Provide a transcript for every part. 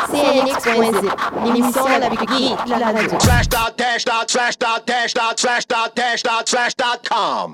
CNX.zip, l'émission la plus geek de la radio. Slash.dash.slash.dash.slash.com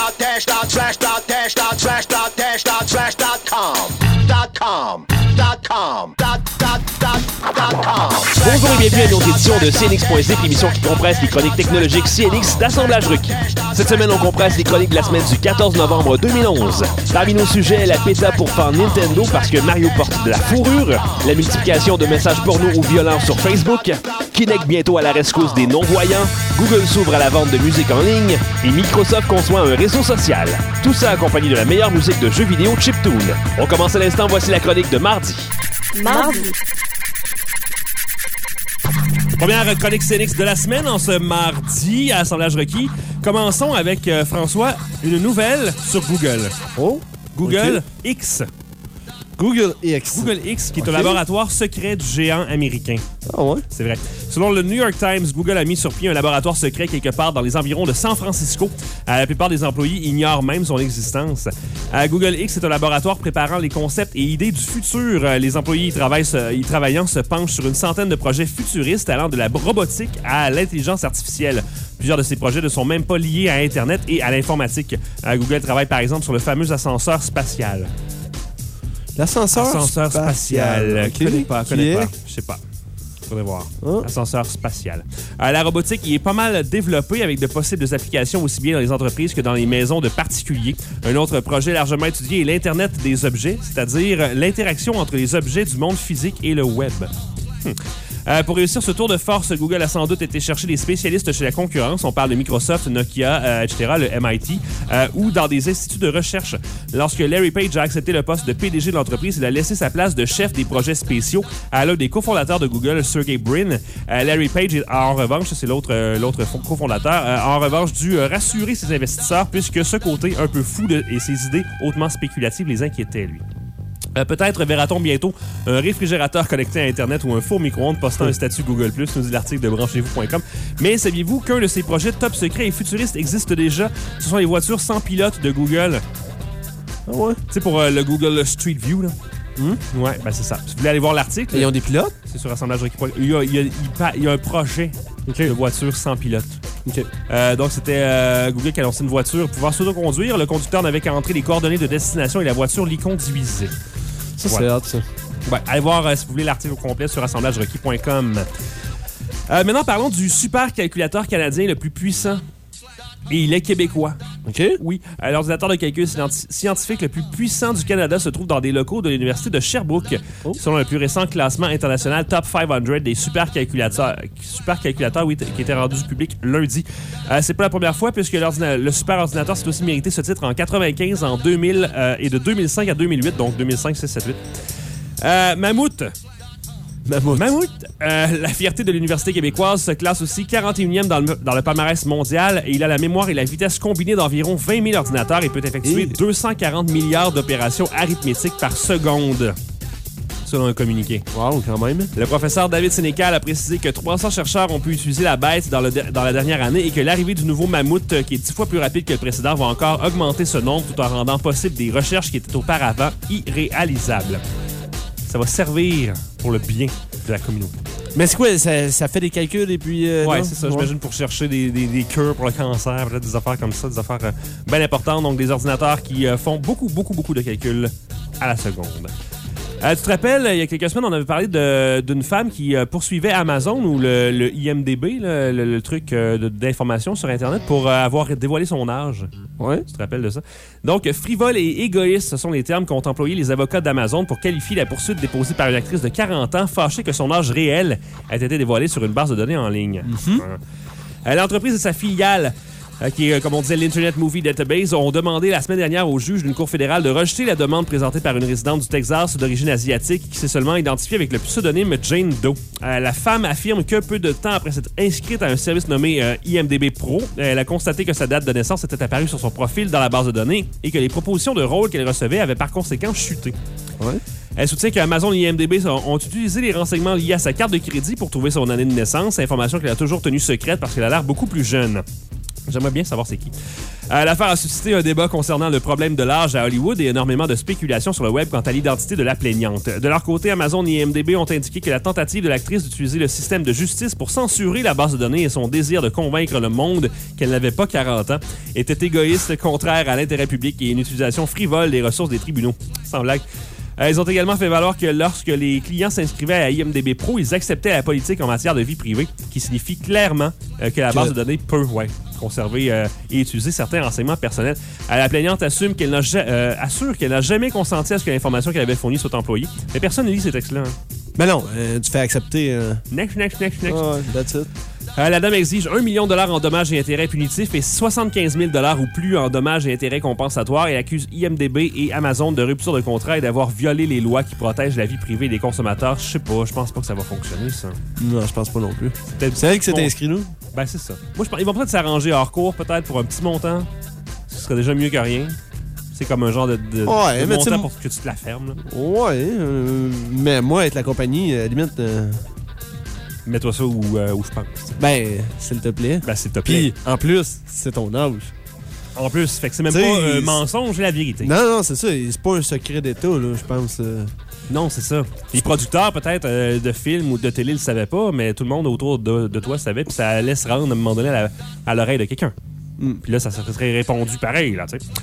Bonjour et bienvenue à une autre édition de CNX.zip, l'émission qui compresse les chroniques technologiques CNX d'assemblage requis. Cette semaine, on compresse les chroniques de la semaine du 14 novembre 2011. Parmi nos sujets, la péta pour fan Nintendo parce que Mario porte de la fourrure, la multiplication de messages porno ou violents sur Facebook, Kinect bientôt à la rescousse des non-voyants, Google s'ouvre à la vente de musique en ligne et Microsoft conçoit un réseau social. Tout ça accompagné de la meilleure musique de jeux vidéo chiptune. On commence à l'instant, voici la chronique de mardi. Première chronique CNX de la semaine en ce mardi à Assemblage requis. Commençons avec, François, une nouvelle sur Google. Oh, Google X. Google X. Google X, qui est un laboratoire secret du géant américain. Ah ouais? C'est vrai. Selon le New York Times, Google a mis sur pied un laboratoire secret quelque part dans les environs de San Francisco. La plupart des employés ignorent même son existence. Google X est un laboratoire préparant les concepts et idées du futur. Les employés y travaillant se penchent sur une centaine de projets futuristes allant de la robotique à l'intelligence artificielle. Plusieurs de ces projets ne sont même pas liés à Internet et à l'informatique. Google travaille par exemple sur le fameux ascenseur spatial. L'ascenseur spatial. Okay. Connais pas. Je sais pas. Faudrait voir. Ascenseur spatial. La robotique y est pas mal développée avec de possibles applications aussi bien dans les entreprises que dans les maisons de particuliers. Un autre projet largement étudié est l'Internet des objets, c'est-à-dire l'interaction entre les objets du monde physique et le web. Pour réussir ce tour de force, Google a sans doute été chercher des spécialistes chez la concurrence. On parle de Microsoft, Nokia, etc., le MIT, ou dans des instituts de recherche. Lorsque Larry Page a accepté le poste de PDG de l'entreprise, il a laissé sa place de chef des projets spéciaux à l'un des cofondateurs de Google, Sergey Brin. Larry Page, en revanche, c'est l'autre cofondateur, en revanche, dû rassurer ses investisseurs puisque ce côté un peu fou et ses idées hautement spéculatives les inquiétaient, lui. Peut-être verra-t-on bientôt un réfrigérateur connecté à Internet ou un four micro-ondes postant un statut Google+, nous dit l'article de branchez-vous.com. Mais saviez-vous qu'un de ces projets top secrets et futuristes existe déjà? Ce sont les voitures sans pilote de Google. Ah ouais? Tu sais, pour le Google Street View, là. Ouais, ben c'est ça. Si vous voulez aller voir l'article... Ils ont des pilotes? C'est sur Assemblage requis. Il y a un projet de voiture sans pilote. Okay. Donc, c'était Google qui a lancé une voiture pour pouvoir s'autoconduire. Le conducteur n'avait qu'à entrer les coordonnées de destination et la voiture l'y conduisait. Ça, c'est hâte, ça. Ouais, allez voir si vous voulez l'article au complet sur assemblagerequis.com. Maintenant, parlons du supercalculateur canadien le plus puissant. Et il est québécois. OK. Oui. L'ordinateur de calcul scientifique le plus puissant du Canada se trouve dans des locaux de l'Université de Sherbrooke, selon le plus récent classement international Top 500 des supercalculateurs qui était rendu public lundi. C'est pas la première fois puisque le superordinateur s'est aussi mérité ce titre en 95, en 2000 et de 2005 à 2008, donc 2005, 6, 7, 8. Mammouth. La fierté de l'Université québécoise se classe aussi 41e dans le palmarès mondial et il a la mémoire et la vitesse combinée d'environ 20 000 ordinateurs et peut effectuer 240 milliards d'opérations arithmétiques par seconde, selon un communiqué. Wow, quand même. Le professeur David Sénécal a précisé que 300 chercheurs ont pu utiliser la bête dans la dernière année et que l'arrivée du nouveau mammouth, qui est 10 fois plus rapide que le précédent, va encore augmenter ce nombre tout en rendant possible des recherches qui étaient auparavant irréalisables. Ça va servir pour le bien de la communauté. Mais c'est quoi? Ça fait des calculs et puis... ouais, c'est ça. J'imagine pour chercher des cures pour le cancer, peut-être des affaires comme ça, des affaires bien importantes. Donc, des ordinateurs qui font beaucoup de calculs à la seconde. Tu te rappelles, il y a quelques semaines, on avait parlé d'une femme qui poursuivait Amazon ou le IMDb, le truc d'information sur Internet, pour avoir dévoilé son âge. Ouais. Tu te rappelles de ça? Donc, frivole et égoïste, ce sont les termes qu'ont employés les avocats d'Amazon pour qualifier la poursuite déposée par une actrice de 40 ans fâchée que son âge réel ait été dévoilé sur une base de données en ligne. L'entreprise et sa filiale, qui est, comme on disait, l'Internet Movie Database, ont demandé la semaine dernière au juge d'une cour fédérale de rejeter la demande présentée par une résidente du Texas d'origine asiatique qui s'est seulement identifiée avec le pseudonyme Jane Doe. La femme affirme que peu de temps après s'être inscrite à un service nommé IMDb Pro, elle a constaté que sa date de naissance était apparue sur son profil dans la base de données et que les propositions de rôle qu'elle recevait avaient par conséquent chuté. Ouais. Elle soutient qu'Amazon et IMDb ont utilisé les renseignements liés à sa carte de crédit pour trouver son année de naissance, information qu'elle a toujours tenue secrète parce qu'elle a l'air beaucoup plus jeune. J'aimerais bien savoir c'est qui. L'affaire a suscité un débat concernant le problème de l'âge à Hollywood et énormément de spéculations sur le web quant à l'identité de la plaignante. De leur côté, Amazon et IMDb ont indiqué que la tentative de l'actrice d'utiliser le système de justice pour censurer la base de données et son désir de convaincre le monde qu'elle n'avait pas 40 ans était égoïste, contraire à l'intérêt public et une utilisation frivole des ressources des tribunaux. Sans blague. Ils ont également fait valoir que lorsque les clients s'inscrivaient à IMDb Pro, ils acceptaient la politique en matière de vie privée, qui signifie clairement que la base de données peut conserver et utiliser certains renseignements personnels. La plaignante assure qu'elle n'a jamais consenti à ce que l'information qu'elle avait fournie soit employée. Mais personne ne lit ces textes-là. Hein. Ben non, tu fais accepter... Next. Oh, that's it. La dame exige 1 million de $ en dommages et intérêts punitifs et 75 000 $ ou plus en dommages et intérêts compensatoires et accuse IMDb et Amazon de rupture de contrat et d'avoir violé les lois qui protègent la vie privée des consommateurs. Je sais pas, je pense pas que ça va fonctionner, ça. Non, je pense pas non plus. C'est elle qui s'est inscrit, nous? Ben, c'est ça. Moi, je pense ils vont peut-être s'arranger hors cours, peut-être, pour un petit montant. Ce serait déjà mieux que rien. C'est comme un genre de montant pour que tu te la fermes. Là. Ouais, mais moi, être la compagnie, limite... Mets-toi ça où je pense. Ben, s'il te plaît. Ben, s'il te plaît. Puis, en plus, c'est ton âge. En plus, fait que c'est même pas un mensonge, c'est la vérité. Non, c'est ça. C'est pas un secret d'État, là, je pense. Non, c'est ça. Les producteurs, peut-être, de films ou de télé le savaient pas, mais tout le monde autour de toi savait, puis ça allait se rendre à un moment donné à l'oreille de quelqu'un. Puis là, ça serait répondu pareil, là, tu sais.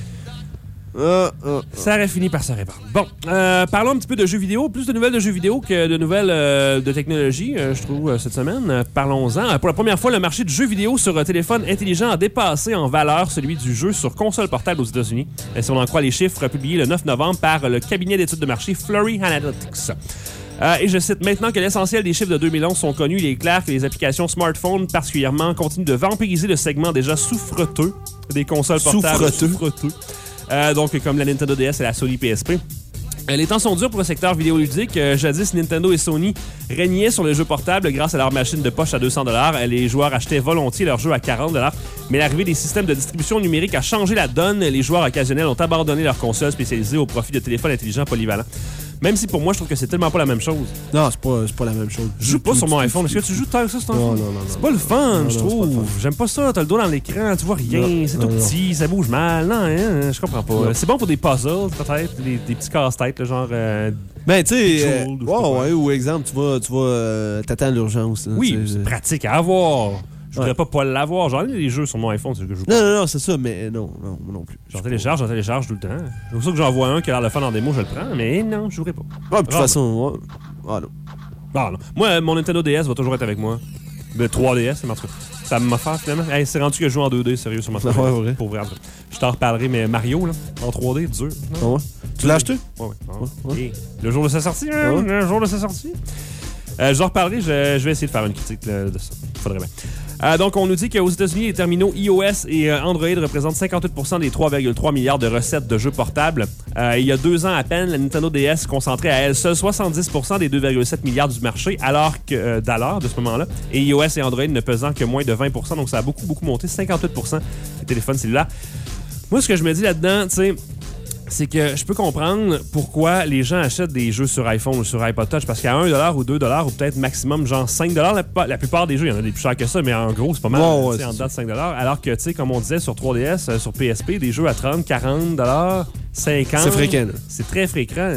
Ça aurait fini par se répandre. Bon, parlons un petit peu de jeux vidéo. Plus de nouvelles de jeux vidéo que de nouvelles de technologie, je trouve, cette semaine. Parlons-en. Pour la première fois, le marché du jeu vidéo sur téléphone intelligent a dépassé en valeur celui du jeu sur console portable aux États-Unis. Si on en croit les chiffres publiés le 9 novembre par le cabinet d'études de marché Flurry Analytics. Et je cite, maintenant que l'essentiel des chiffres de 2011 sont connus, il est clair que les applications smartphones particulièrement continuent de vampiriser le segment déjà souffreteux des consoles portables. Souffreteux. Donc, comme la Nintendo DS et la Sony PSP. Les temps sont durs pour le secteur vidéoludique. Jadis, Nintendo et Sony régnaient sur les jeux portables grâce à leur machine de poche à 200 $. Les joueurs achetaient volontiers leurs jeux à 40 $. Mais l'arrivée des systèmes de distribution numérique a changé la donne. Les joueurs occasionnels ont abandonné leurs consoles spécialisées au profit de téléphones intelligents polyvalents. Même si pour moi, je trouve que c'est tellement pas la même chose. Non, c'est pas la même chose. Je joue pas sur mon iPhone. Est-ce que tu joues tant que ça sur ton iPhone? Non. C'est pas le fun, je trouve. J'aime pas ça. T'as le doigt dans l'écran, tu vois rien. C'est tout petit, ça bouge mal. Non, hein, je comprends pas. Non. C'est bon pour des puzzles, peut-être. Des petits casse-têtes, genre... Ben, tu sais... ou exemple, tu vas t'attends à l'urgence. Oui, c'est pratique à avoir. Je voudrais pas l'avoir. J'en ai des jeux sur mon iPhone, c'est ce que je joue pas. Non, c'est ça, mais non plus. J'en télécharge tout le temps. C'est pour ça que j'en vois un qui a l'air de faire en démo, je le prends, mais non, je jouerai pas. De toute façon, non. Non. Moi, mon Nintendo DS va toujours être avec moi. Le 3DS, c'est marrant. Ça m'a fait finalement. Hey, c'est rendu que je joue en 2D, sérieux, sur ma télé. Ouais, vrai. Pour vrai. Je t'en reparlerai, mais Mario, là, en 3D, dur. Ouais. Tu l'as acheté? Ouais. Et le jour de sa sortie, le jour de sa sortie. Je en reparlerai, je vais essayer de faire une critique de ça. Faudrait bien. Donc, on nous dit qu'aux États-Unis, les terminaux iOS et Android représentent 58% des 3,3 milliards de recettes de jeux portables. Il y a 2 ans à peine, la Nintendo DS concentrait à elle seule 70% des 2,7 milliards du marché, alors que de ce moment-là, et iOS et Android ne pesant que moins de 20%, donc ça a beaucoup monté, 58% des téléphones cellulaires. Moi, ce que je me dis là-dedans, tu sais, c'est que je peux comprendre pourquoi les gens achètent des jeux sur iPhone ou sur iPod Touch, parce qu'à 1$ ou 2$ ou peut-être maximum genre 5$, la plupart des jeux, il y en a des plus chers que ça, mais en gros, c'est pas mal, en dedans de 5$. Alors que, tu sais, comme on disait sur 3DS, sur PSP, des jeux à 30$, 40$, 50$. C'est fréquent, là. C'est très fréquent.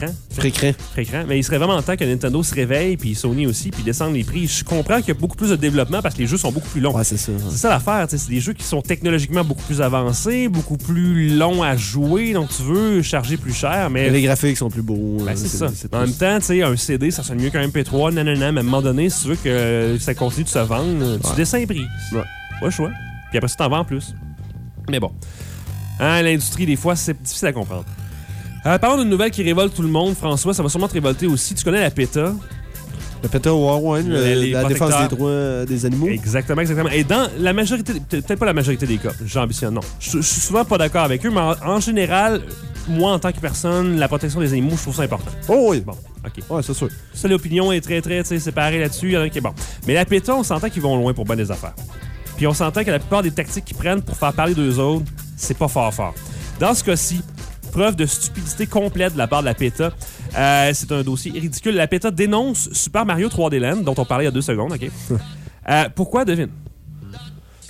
Mais il serait vraiment temps que Nintendo se réveille, puis Sony aussi, puis descende les prix. Je comprends qu'il y a beaucoup plus de développement parce que les jeux sont beaucoup plus longs. Ouais, c'est ça. C'est ça l'affaire, c'est des jeux qui sont technologiquement beaucoup plus avancés, beaucoup plus longs à jouer, donc tu veux charger plus cher, mais... Les graphiques sont plus beaux. Ben, c'est ça. En même temps, tu sais, un CD, ça sonne mieux qu'un MP3, mais à un moment donné, si tu veux que ça continue de se vendre, tu descends les prix. Ouais. Pas le choix. Puis après ça, t'en vends en plus. Mais bon. L'industrie, des fois, c'est difficile à comprendre. Parlons d'une nouvelle qui révolte tout le monde, François. Ça va sûrement te révolter aussi. Tu connais la PETA? La PETA, la défense des droits des animaux. Exactement. Et dans la majorité, peut-être pas la majorité des cas, j'ambitionne, non. Je suis souvent pas d'accord avec eux, mais en général, moi, en tant que personne, la protection des animaux, je trouve ça important. Oh oui. Bon, OK. Ouais, c'est sûr. Ça, l'opinion est très, très séparée là-dessus. Il y en a qui est bon. Mais la PETA, on s'entend qu'ils vont loin pour bien des affaires. Puis on s'entend que la plupart des tactiques qu'ils prennent pour faire parler d'eux autres, c'est pas fort. Dans ce cas-ci, preuve de stupidité complète de la part de la PETA. C'est un dossier ridicule. La PETA dénonce Super Mario 3D Land, dont on parlait il y a 2 secondes. OK? Pourquoi, devine?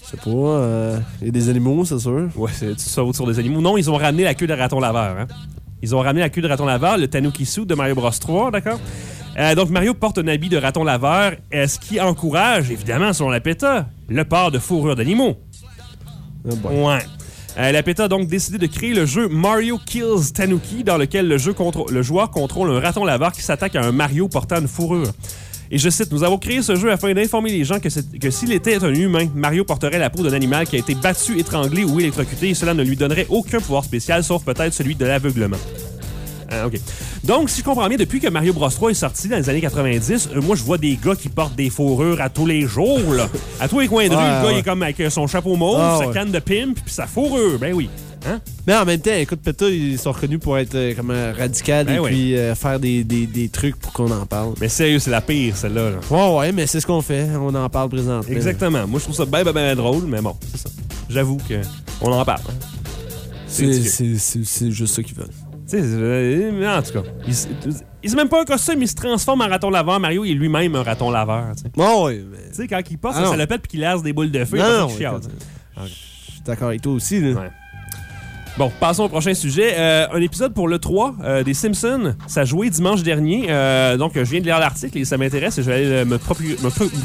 Je sais pas. Il y a des animaux, c'est sûr. Ouais, tu sautes sur des animaux. Non, ils ont ramené la queue de raton laveur. Hein? Ils ont ramené la queue de raton laveur, le Tanuki Suit de Mario Bros 3, d'accord? Donc, Mario porte un habit de raton laveur, ce qui encourage, évidemment, selon la PETA, le port de fourrure d'animaux. Ah bon. Ouais. La PETA a donc décidé de créer le jeu Mario Kills Tanuki, dans lequel le joueur contrôle un raton laveur qui s'attaque à un Mario portant une fourrure. Et je cite, « Nous avons créé ce jeu afin d'informer les gens que s'il était un humain, Mario porterait la peau d'un animal qui a été battu, étranglé ou électrocuté et cela ne lui donnerait aucun pouvoir spécial, sauf peut-être celui de l'aveuglement. » OK. Donc, si je comprends bien, depuis que Mario Bros 3 est sorti dans les années 90, moi, je vois des gars qui portent des fourrures à tous les jours, là. À tous les coins de rue, le gars, il est comme avec son chapeau mauve, sa canne de pimp, puis sa fourrure. Ben oui. Hein? Mais en même temps, écoute, PETA, ils sont reconnus pour être comme radical et puis faire des trucs pour qu'on en parle. Mais sérieux, c'est la pire, celle-là. Là. Ouais, mais c'est ce qu'on fait. On en parle présentement. Exactement. Moi, je trouve ça bien drôle, mais bon, c'est ça. J'avoue qu'on en parle. Hein? C'est juste ça qu'ils veulent. Mais en tout cas, il c'est même pas un costume, il se transforme en raton laveur. Mario, il est lui-même un raton laveur. Bon, oui, mais... Tu sais, quand il passe, ça le pète puis qu'il lance des boules de feu. Non, je suis d'accord avec toi aussi. Là. Ouais. Bon, passons au prochain sujet. Un épisode pour le 3 des Simpsons. Ça a joué dimanche dernier. Donc, je viens de lire l'article et ça m'intéresse. Je vais aller me procurer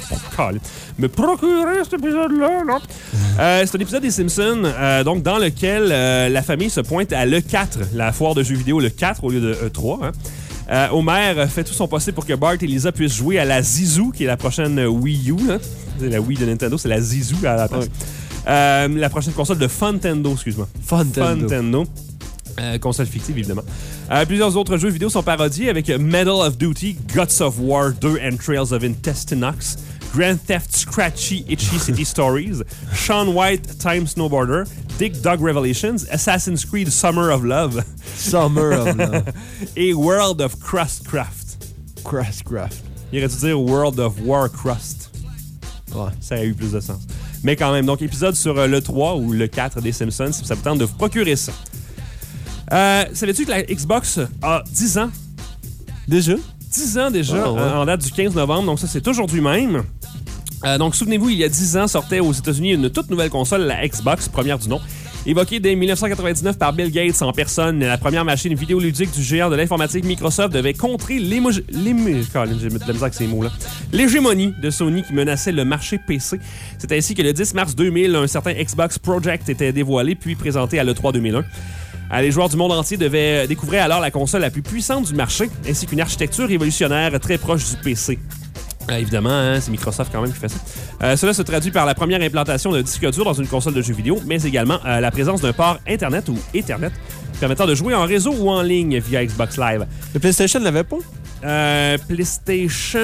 cet épisode-là. Non? C'est un épisode des Simpsons donc dans lequel la famille se pointe à l'E4, la foire de jeux vidéo le 4 au lieu de E3. Hein. Homer fait tout son possible pour que Bart et Lisa puissent jouer à la Zizou, qui est la prochaine Wii U. Là. C'est la Wii de Nintendo, c'est la Zizou à la place. La prochaine console de Funtendo, excuse-moi. Funtendo. Console fictive, évidemment. Plusieurs autres jeux vidéo sont parodiés avec Medal of Duty, Guts of War 2 and Trails of Intestinox, Grand Theft Scratchy Itchy City Stories, Shaun White Time Snowboarder, Dick Dog Revelations, Assassin's Creed Summer of Love. Et World of Crustcraft. Il aurait dû dire World of Warcrust. Ouais, ça a eu plus de sens. Mais quand même, donc épisode sur le 3 ou le 4 des Simpsons, si ça vous tente de vous procurer ça. Savais-tu que la Xbox a 10 ans? Déjà? 10 ans déjà, en date du 15 novembre, donc ça c'est aujourd'hui même. Donc souvenez-vous, il y a 10 ans, sortait aux États-Unis une toute nouvelle console, la Xbox, première du nom. Évoquée dès 1999 par Bill Gates en personne, la première machine vidéoludique du géant de l'informatique Microsoft devait contrer l'hégémonie de Sony qui menaçait le marché PC. C'est ainsi que le 10 mars 2000, un certain Xbox Project était dévoilé puis présenté à l'E3 2001. Les joueurs du monde entier devaient découvrir alors la console la plus puissante du marché, ainsi qu'une architecture révolutionnaire très proche du PC. Évidemment, hein, c'est Microsoft quand même qui fait ça. Cela se traduit par la première implantation d'un disque dur dans une console de jeux vidéo, mais également la présence d'un port Internet ou Ethernet permettant de jouer en réseau ou en ligne via Xbox Live. Le PlayStation l'avait pas? PlayStation...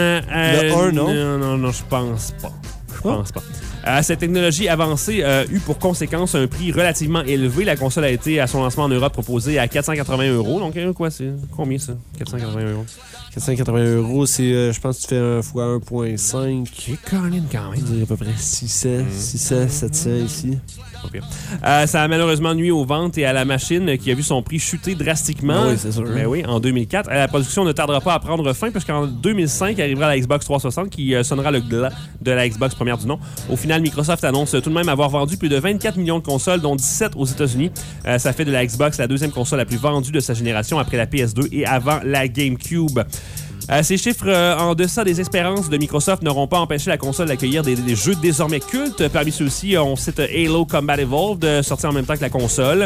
le 1, non? Non, je pense pas. Cette technologie avancée eut pour conséquence un prix relativement élevé. La console a été, à son lancement en Europe, proposée à 480 €. Donc, quoi, c'est combien ça? 480 €. 480 €, c'est, je pense que tu fais 1 fois 1.5. C'est quand même. À peu près 600, 700 ici. Okay. Ça a malheureusement nuit aux ventes et à la machine qui a vu son prix chuter drastiquement. Oui, c'est sûr. Mais oui, en 2004. La production ne tardera pas à prendre fin puisqu'en 2005 arrivera la Xbox 360 qui sonnera le glas de la Xbox première du nom. Au final, Microsoft annonce tout de même avoir vendu plus de 24 millions de consoles, dont 17 aux États-Unis. Ça fait de la Xbox la deuxième console la plus vendue de sa génération après la PS2 et avant la GameCube. Ces chiffres en deçà des espérances de Microsoft n'auront pas empêché la console d'accueillir des jeux désormais cultes. Parmi ceux-ci, on cite Halo Combat Evolved, sorti en même temps que la console.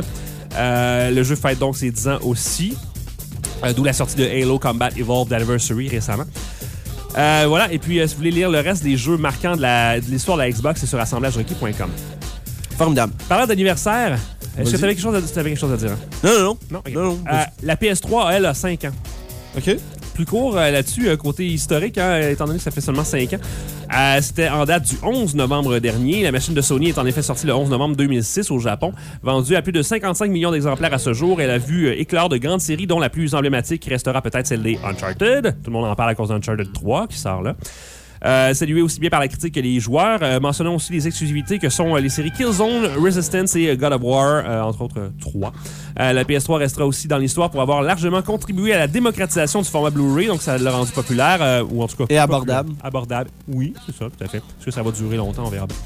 Le jeu fête donc ses 10 ans aussi, d'où la sortie de Halo Combat Evolved Anniversary récemment. Voilà, et puis si vous voulez lire le reste des jeux marquants de l'histoire de la Xbox, c'est sur assemblagerequis.com. Formidable. Parlant d'anniversaire, est-ce que tu avais quelque chose à dire? Hein? Non. Okay. Non. La PS3, elle, a 5 ans. OK. Plus court là-dessus, côté historique, hein, étant donné que ça fait seulement 5 ans. C'était en date du 11 novembre dernier. La machine de Sony est en effet sortie le 11 novembre 2006 au Japon. Vendue à plus de 55 millions d'exemplaires à ce jour, elle a vu éclore de grandes séries, dont la plus emblématique restera peut-être celle des Uncharted. Tout le monde en parle à cause d'Uncharted 3 qui sort là. Salué aussi bien par la critique que les joueurs. Mentionnons aussi les exclusivités que sont les séries Killzone, Resistance et God of War, entre autres 3. La PS3 restera aussi dans l'histoire pour avoir largement contribué à la démocratisation du format Blu-ray, donc ça l'a rendu populaire, ou en tout cas... Et abordable. Abordable, oui, c'est ça, tout à fait. Est-ce que ça va durer longtemps, on verra bien.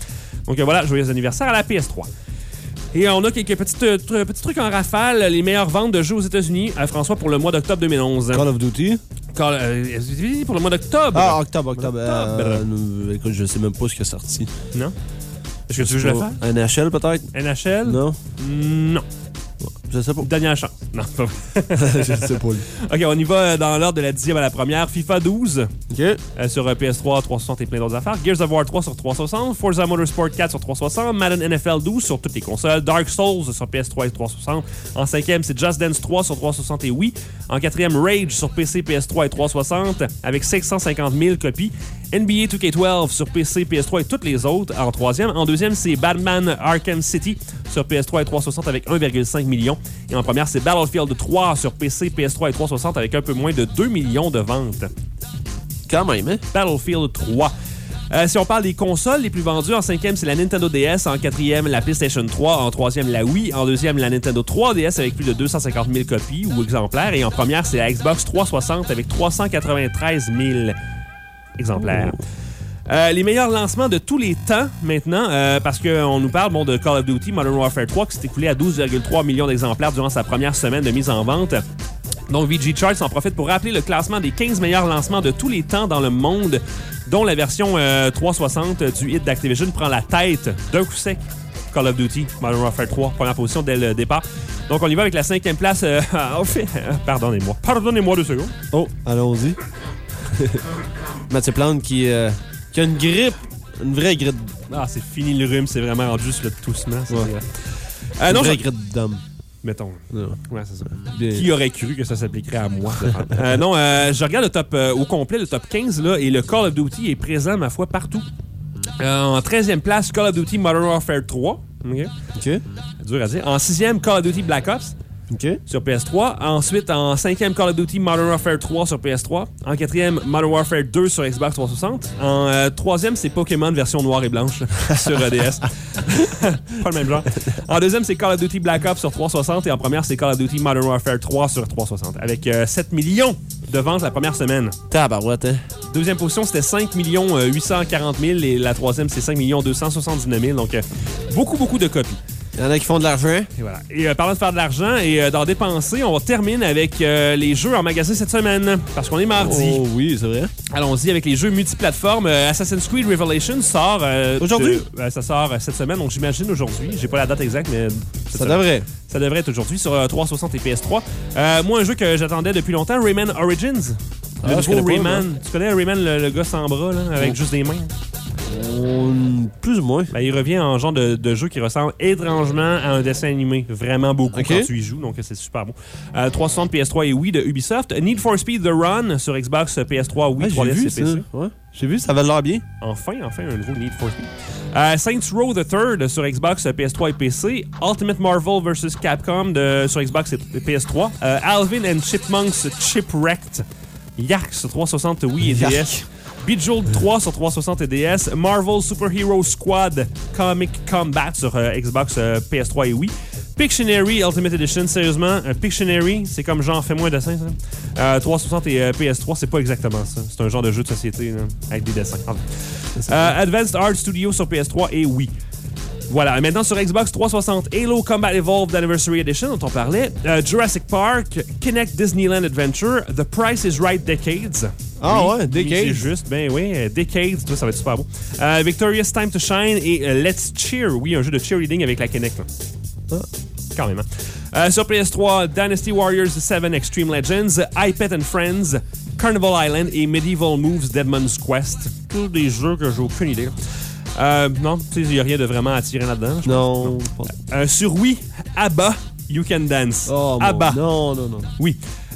Donc voilà, joyeux anniversaire à la PS3. Et on a quelques petits trucs en rafale. Les meilleures ventes de jeux aux États-Unis, François, pour le mois d'octobre 2011. Call of Duty? Pour le mois d'octobre. Ah, octobre. Écoute, je sais même pas ce qui est sorti. Non? Est-ce que tu veux que je le fasse? NHL, peut-être? NHL? Non. Non. Je sais pas. Dernière chance. Non, pas vrai. Je sais pas. OK, on y va dans l'ordre de la 10e à la première. FIFA 12 sur PS3, 360 et plein d'autres affaires. Gears of War 3 sur 360. Forza Motorsport 4 sur 360. Madden NFL 12 sur toutes les consoles. Dark Souls sur PS3 et 360. En 5e, c'est Just Dance 3 sur 360 et Wii. En 4e, Rage sur PC, PS3 et 360 avec 550 000 copies. NBA 2K12 sur PC, PS3 et toutes les autres en 3e. En 2e, c'est Batman Arkham City sur PS3 et 360 avec 1,5 million. Et en première, c'est Battlefield 3 sur PC, PS3 et 360 avec un peu moins de 2 millions de ventes. Quand même, hein? Battlefield 3. Si on parle des consoles les plus vendues, en 5e, c'est la Nintendo DS. En 4e, la PlayStation 3. En 3e, la Wii. En 2e, la Nintendo 3DS avec plus de 250 000 copies ou exemplaires. Et en première, c'est la Xbox 360 avec 393 000 exemplaires. Les meilleurs lancements de tous les temps maintenant, parce qu'on nous parle de Call of Duty Modern Warfare 3 qui s'est écoulé à 12,3 millions d'exemplaires durant sa première semaine de mise en vente. Donc VG Charts en profite pour rappeler le classement des 15 meilleurs lancements de tous les temps dans le monde, dont la version 360 du hit d'Activision prend la tête d'un coup sec. Call of Duty Modern Warfare 3, première position dès le départ. Donc on y va avec la 5e place. Pardonnez-moi 2 secondes. Oh, allons-y. Mathieu Plante qui a une grippe, une vraie grippe. Ah, c'est fini le rhume, c'est vraiment rendu juste le toussement. Une vraie grippe d'homme. Mettons. Non. Ouais, c'est ça. Bien. Qui aurait cru que ça s'appliquerait à moi? Je regarde le top au complet, le top 15, là, et le Call of Duty est présent, ma foi, partout. En 13e place, Call of Duty Modern Warfare 3. OK. C'est dur à dire. En 6e, Call of Duty Black Ops. Sur PS3. Ensuite, en 5e, Call of Duty Modern Warfare 3 sur PS3. En 4e, Modern Warfare 2 sur Xbox 360. En 3e, c'est Pokémon version noire et blanche sur EDS. Pas le même genre. En 2e, c'est Call of Duty Black Ops sur 360. Et en première, c'est Call of Duty Modern Warfare 3 sur 360. Avec 7 millions de ventes la première semaine. Tabarouette, hein? Deuxième position, c'était 5 840 000. Et la troisième, c'est 5 279 000. Donc, beaucoup de copies. Il y en a qui font de l'argent. Et voilà. Et parlant de faire de l'argent et d'en dépenser, on termine avec les jeux en magasin cette semaine. Parce qu'on est mardi. Oh oui, c'est vrai. Allons-y avec les jeux multiplateformes. Assassin's Creed Revelation sort... aujourd'hui? Ça sort cette semaine, donc j'imagine aujourd'hui. J'ai pas la date exacte, mais... Ça devrait. Ça devrait être aujourd'hui sur 360 et PS3. Moi, un jeu que j'attendais depuis longtemps, Rayman Origins. Le nouveau Rayman. Tu connais Rayman, le gars sans bras, là, avec juste des mains? Plus ou moins. Ben, il revient en genre de jeu qui ressemble étrangement à un dessin animé. Vraiment beaucoup quand tu y joues, donc c'est super bon. 360, PS3 et Wii de Ubisoft. Need for Speed The Run sur Xbox, PS3, Wii, 3DS et PC. Ouais. J'ai vu, ça avait l'air bien. Enfin, un nouveau Need for Speed. Saints Row the Third sur Xbox, PS3 et PC. Ultimate Marvel vs. Capcom sur Xbox et PS3. Alvin and Chipmunks Chipwrecked. Yark sur 360, Wii et DS. Bejeweled 3 sur 360 et DS. Marvel Super Hero Squad Comic Combat sur Xbox, PS3 et Wii. Pictionary Ultimate Edition, sérieusement, Pictionary, c'est comme genre fais-moi un dessin, ça. 360 et PS3, c'est pas exactement ça. C'est un genre de jeu de société là, avec des dessins. Advanced Art Studio sur PS3 et Wii. Voilà, maintenant sur Xbox 360, Halo Combat Evolved Anniversary Edition, dont on parlait, Jurassic Park, Kinect Disneyland Adventure, The Price is Right Decades. Ah ouais, Decades. C'est juste, ben oui, Decades, ça va être super beau. Victorious Time to Shine et Let's Cheer, oui, un jeu de cheerleading avec la Kinect. Quand même. Sur PS3, Dynasty Warriors 7 Extreme Legends, iPet and Friends, Carnival Island et Medieval Moves Deadman's Quest. Tous des jeux que j'ai aucune idée. Non, tu sais, il n'y a rien de vraiment attirant là-dedans. Non. Sur Wii, ABBA, You Can Dance. Oh, ABBA. Non. Oui.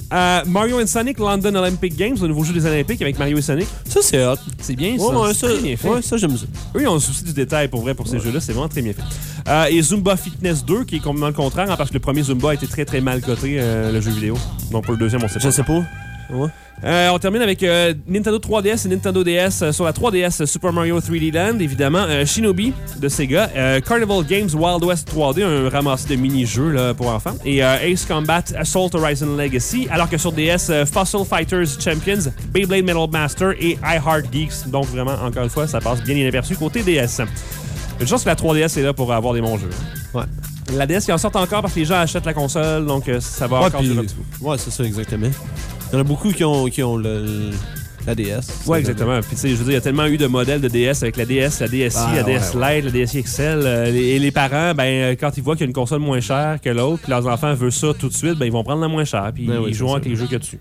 Mario and Sonic London Olympic Games, le nouveau jeu des Olympiques avec Mario et Sonic. Ça, c'est hot. C'est bien, ça. Ouais, c'est très bien fait. Ouais, ça, j'aime ça. Eux, ils ont le souci du détail, pour vrai, pour ces jeux-là. C'est vraiment très bien fait. Et Zumba Fitness 2, qui est complètement le contraire, hein, parce que le premier Zumba a été très, très mal coté, le jeu vidéo. Donc, pour le deuxième, on sait pas. Je sais pas. Ouais. On termine avec Nintendo 3DS et Nintendo DS. Sur la 3DS, Super Mario 3D Land, évidemment. Shinobi de Sega. Carnival Games Wild West 3D, un ramassis de mini-jeux là, pour enfants. Et Ace Combat Assault Horizon Legacy. Alors que sur DS, Fossil Fighters Champions, Beyblade Metal Master et I Heart Geeks. Donc vraiment, encore une fois, ça passe bien inaperçu côté DS. Une chance que la 3DS est là pour avoir des bons jeux. Ouais. La DS qui en sort encore parce que les gens achètent la console, donc ça va encore durer un petit peu. Ouais, c'est ça, exactement. Il y en a beaucoup qui ont la DS. Ouais, exactement. Puis, tu sais, je veux dire, il y a tellement eu de modèles de DS avec la DS, la DSi, la DS Lite, la DSi XL. Et les parents, ben, quand ils voient qu'il y a une console moins chère que l'autre, puis leurs enfants veulent ça tout de suite, ben, ils vont prendre la moins chère, puis ils joueront avec les jeux qu'il y a dessus.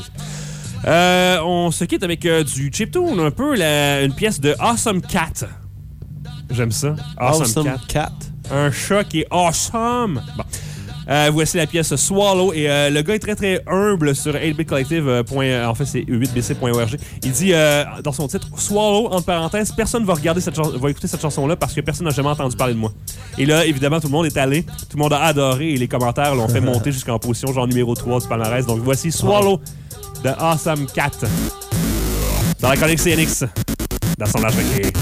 On se quitte avec du chiptune, un peu, une pièce de Awesome Cat. J'aime ça. Awesome Cat. Un chat qui est awesome. Bon. Voici la pièce Swallow. Et le gars est très, très humble sur 8bit Collective. En fait, c'est 8bc.org. Il dit dans son titre, Swallow, entre parenthèses, personne va écouter cette chanson-là parce que personne n'a jamais entendu parler de moi. Et là, évidemment, tout le monde est allé. Tout le monde a adoré et les commentaires l'ont fait monter jusqu'en position genre numéro 3 du palmarès. Donc voici Swallow de Awesome Cat. Dans la chronique CNX. Dans son âge récré.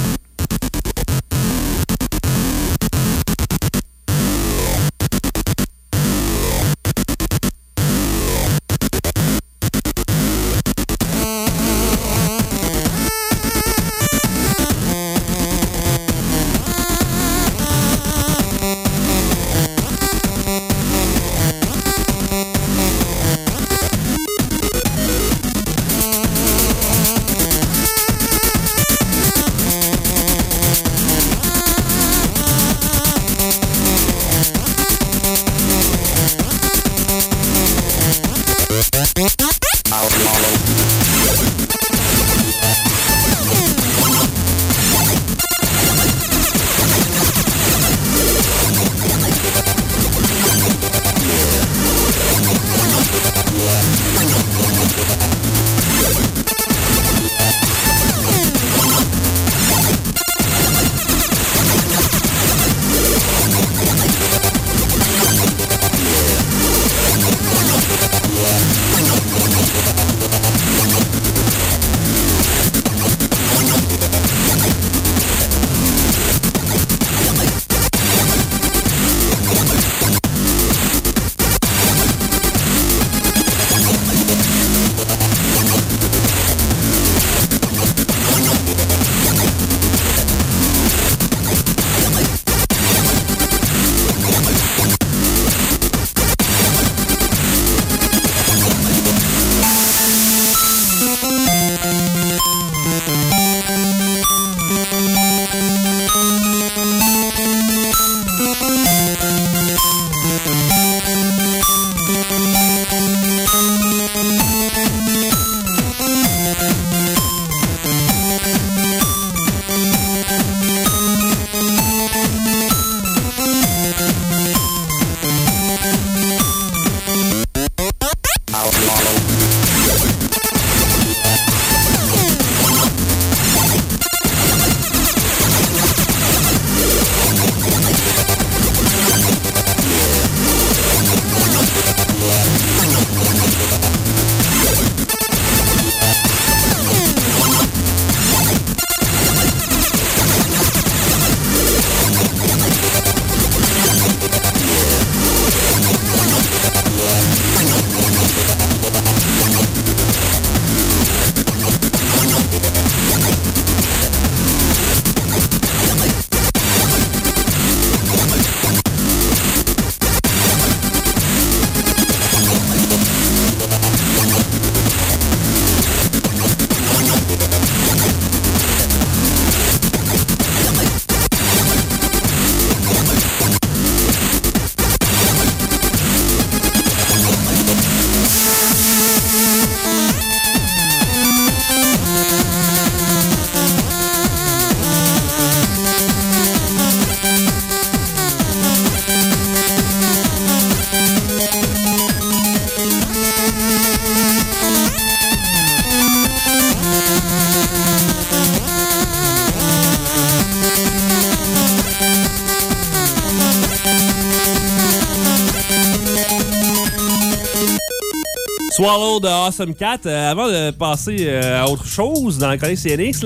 Swallow de Awesome Cat. Avant de passer à autre chose dans la chronique CNX,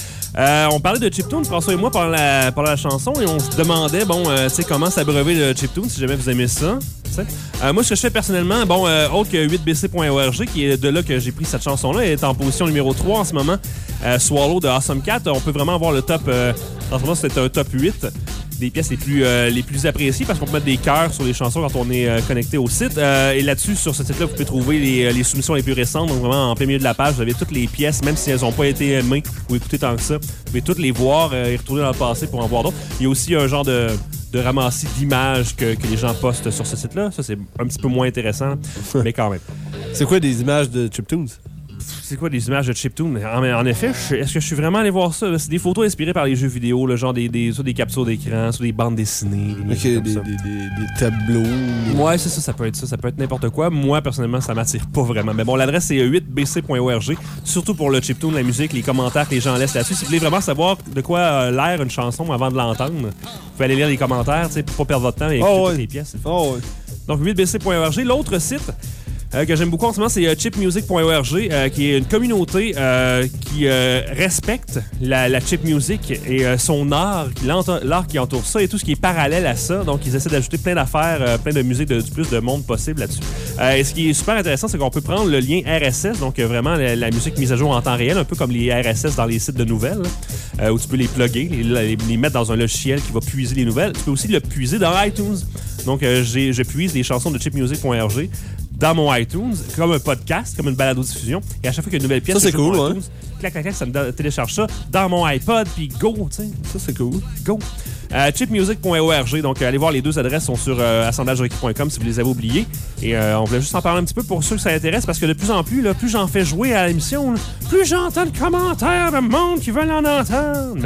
là, on parlait de chiptune, François et moi, pendant la chanson, et on se demandait, comment s'abreuver le chiptune, si jamais vous aimez ça. Moi, ce que je fais personnellement, autre que 8bc.org, qui est de là que j'ai pris cette chanson-là, est en position numéro 3 en ce moment. Swallow de Awesome Cat. On peut vraiment voir le top En ce moment, c'est un top 8 des pièces les plus appréciées parce qu'on peut mettre des cœurs sur les chansons quand on est connecté au site. Et là-dessus, sur ce site-là, vous pouvez trouver les soumissions les plus récentes. Donc vraiment, en plein milieu de la page, vous avez toutes les pièces, même si elles n'ont pas été aimées ou écoutées tant que ça. Vous pouvez toutes les voir et retourner dans le passé pour en voir d'autres. Il y a aussi un genre de ramassis d'images que les gens postent sur ce site-là. Ça, c'est un petit peu moins intéressant, mais quand même. C'est quoi des images de Chiptunes? C'est quoi des images de chiptune? En effet, est-ce que je suis vraiment allé voir ça? C'est des photos inspirées par les jeux vidéo, là, genre des captures d'écran, soit des bandes dessinées. Des tableaux. Ouais, c'est ça, ça peut être ça. Ça peut être n'importe quoi. Moi, personnellement, ça m'attire pas vraiment. Mais bon, l'adresse, c'est 8bc.org. Surtout pour le chiptune, la musique, les commentaires que les gens laissent là-dessus. Si vous voulez vraiment savoir de quoi a l'air une chanson avant de l'entendre, vous pouvez aller lire les commentaires, pour pas perdre votre temps et écouter toutes les pièces. Ouais. Donc, 8bc.org. L'autre site que j'aime beaucoup en ce moment, c'est chipmusic.org, qui est une communauté qui respecte la chip music et son art, l'art qui entoure ça et tout ce qui est parallèle à ça. Donc, ils essaient d'ajouter plein d'affaires, plein de musique du plus de monde possible là-dessus. Et ce qui est super intéressant, c'est qu'on peut prendre le lien RSS, donc vraiment la musique mise à jour en temps réel, un peu comme les RSS dans les sites de nouvelles, où tu peux les plugger, les mettre dans un logiciel qui va puiser les nouvelles. Tu peux aussi le puiser dans iTunes. Donc, je puise les chansons de chipmusic.org dans mon iTunes, comme un podcast, comme une balado-diffusion. Et à chaque fois qu'il y a une nouvelle pièce, ça, c'est cool, iTunes, clac, ça me télécharge ça dans mon iPod, puis go, tu sais. Ça, c'est cool. Go. Chipmusic.org, donc allez voir, les deux adresses sont sur assemblagerequis.com si vous les avez oubliées. Et on voulait juste en parler un petit peu pour ceux que ça intéresse, parce que de plus en plus, plus j'en fais jouer à l'émission, plus j'entends de commentaires de monde qui veulent en entendre.